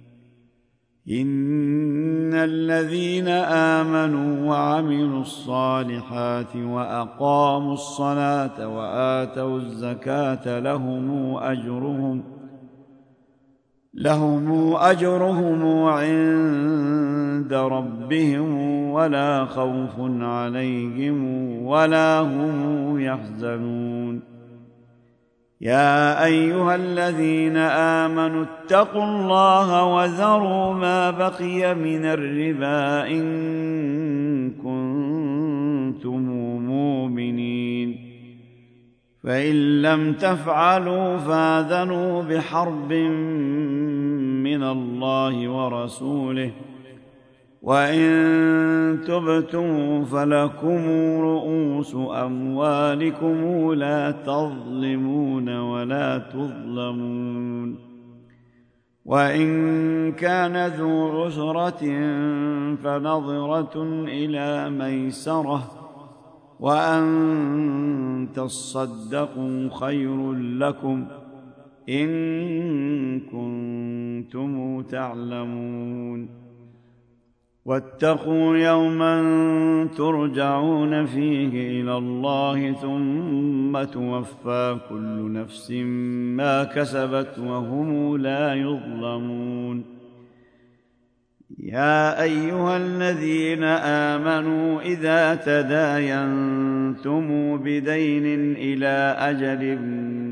إن الذين آمنوا وعملوا الصالحات وأقاموا الصلاة وآتوا الزكاة لهم أجرهم عند ربهم ولا خوف عليهم ولا هم يحزنون يا أيها الذين آمنوا اتقوا الله وذروا ما بقي من الربا إن كنتم مؤمنين فإن لم تفعلوا فآذنوا بحرب من الله ورسوله وإن تبتم فلكم رؤوس أموالكم لا تظلمون ولا تظلمون وإن كان ذو عسرة فنظرة إلى ميسرة وأن تصدقوا خير لكم إن كنتم تعلمون واتقوا يوما ترجعون فيه إلى الله ثم توفى كل نفس ما كسبت وهم لا يظلمون يا أيها الذين آمنوا إذا تداينتم بدين إلى أجل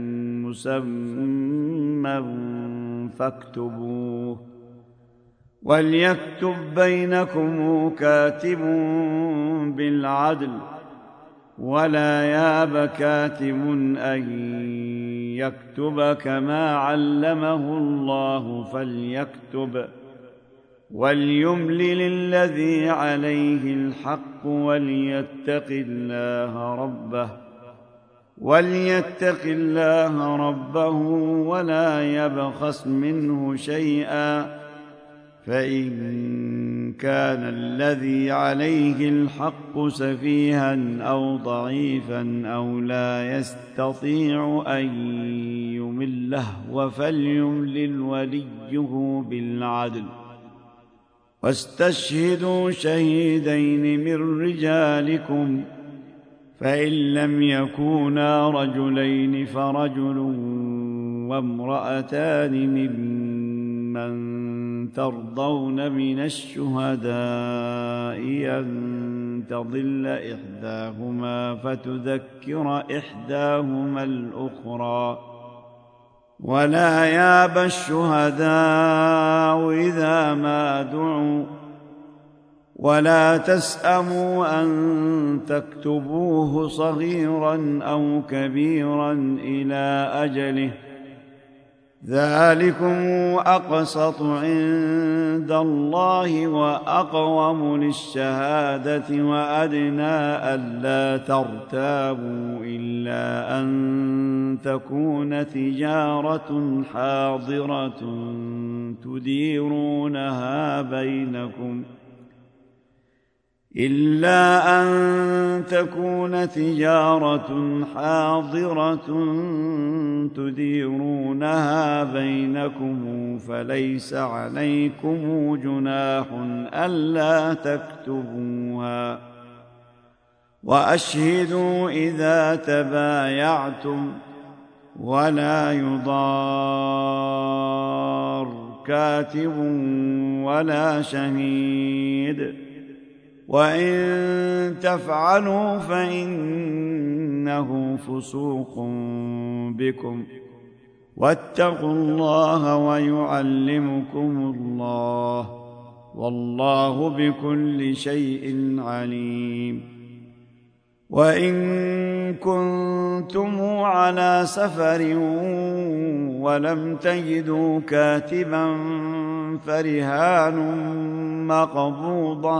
مسمى فاكتبوه وليكتب بينكم كاتب بالعدل ولا ياب كاتب أن يكتب كما علمه الله فليكتب وليملل الذي عليه الحق وليتق الله ربه ولا يبخس منه شيئا فإن كان الذي عليه الحق سفيها أو ضعيفا أو لا يستطيع أن يمله فليملل وليه بالعدل واستشهدوا شهيدين من رجالكم فإن لم يكونا رجلين فرجل وامرأتان ممن ترضون من الشهداء أن تضل إحداهما فتذكر إحداهما الأخرى ولا ياب الشهداء إذا ما دعوا ولا تسأموا أن تكتبوه صغيرا أو كبيرا إلى أجله، ذلكم أقسط عند الله وأقوم للشهادة وأدنى ألا ترتابوا إلا أن تكون تجارة حاضرة تديرونها بينكم فليس عليكم جناح ألا تكتبوها، وأشهدوا إذا تبايعتم، ولا يضار كاتب ولا شهيد، وإن تفعلوا فإنه فسوق بكم، واتقوا الله ويعلمكم الله، والله بكل شيء عليم. وإن كنتم على سفر ولم تجدوا كاتبا فرهان مقبوضة،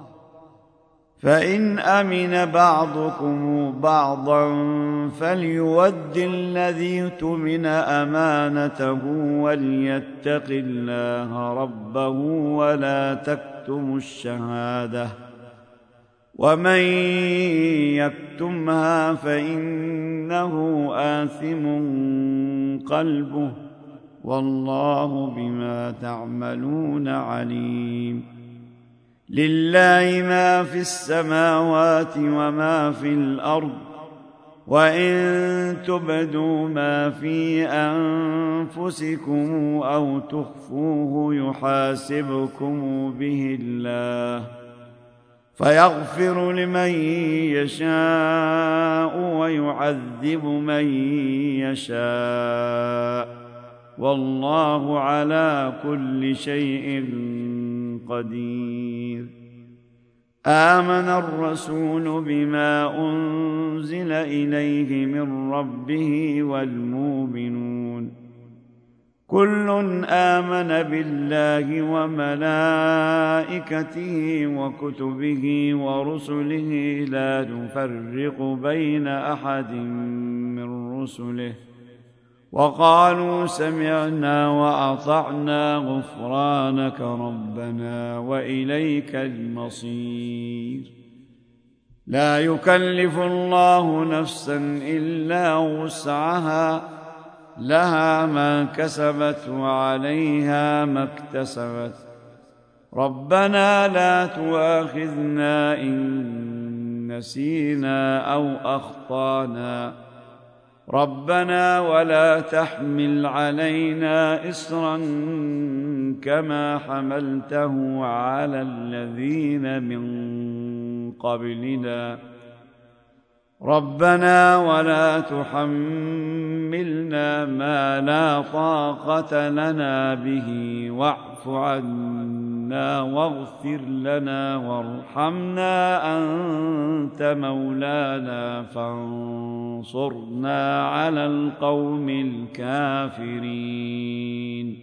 فإن أمن بعضكم بعضا فليؤد الذي اؤتمن أمانته وليتق الله ربه ولا تكتموا الشهادة، ومن يكتمها فإنه آثم قلبه، والله بما تعملون عليم. لله ما في السماوات وما في الأرض، وإن تبدوا ما في أنفسكم أو تخفوه يحاسبكم به الله، فيغفر لمن يشاء ويعذب من يشاء، والله على كل شيء قدير. آمن الرسول بما أنزل إليه من ربه والمؤمنون كل آمن بالله وملائكته وكتبه ورسله لا نفرق بين أحد من رسله، وقالوا سمعنا وأطعنا غفرانك ربنا وإليك المصير. لا يكلف الله نفسا إلا وسعها، لها ما كسبت وعليها ما اكتسبت، ربنا لا تؤاخذنا إن نسينا أو أخطأنا، ربنا ولا تحمل علينا إصرا كما حملته على الذين من قبلنا، ربنا ولا تحملنا ما لا طاقة لنا به، واعف عنا واغفر لنا وارحمنا أنت مولانا فانصرنا على القوم الكافرين.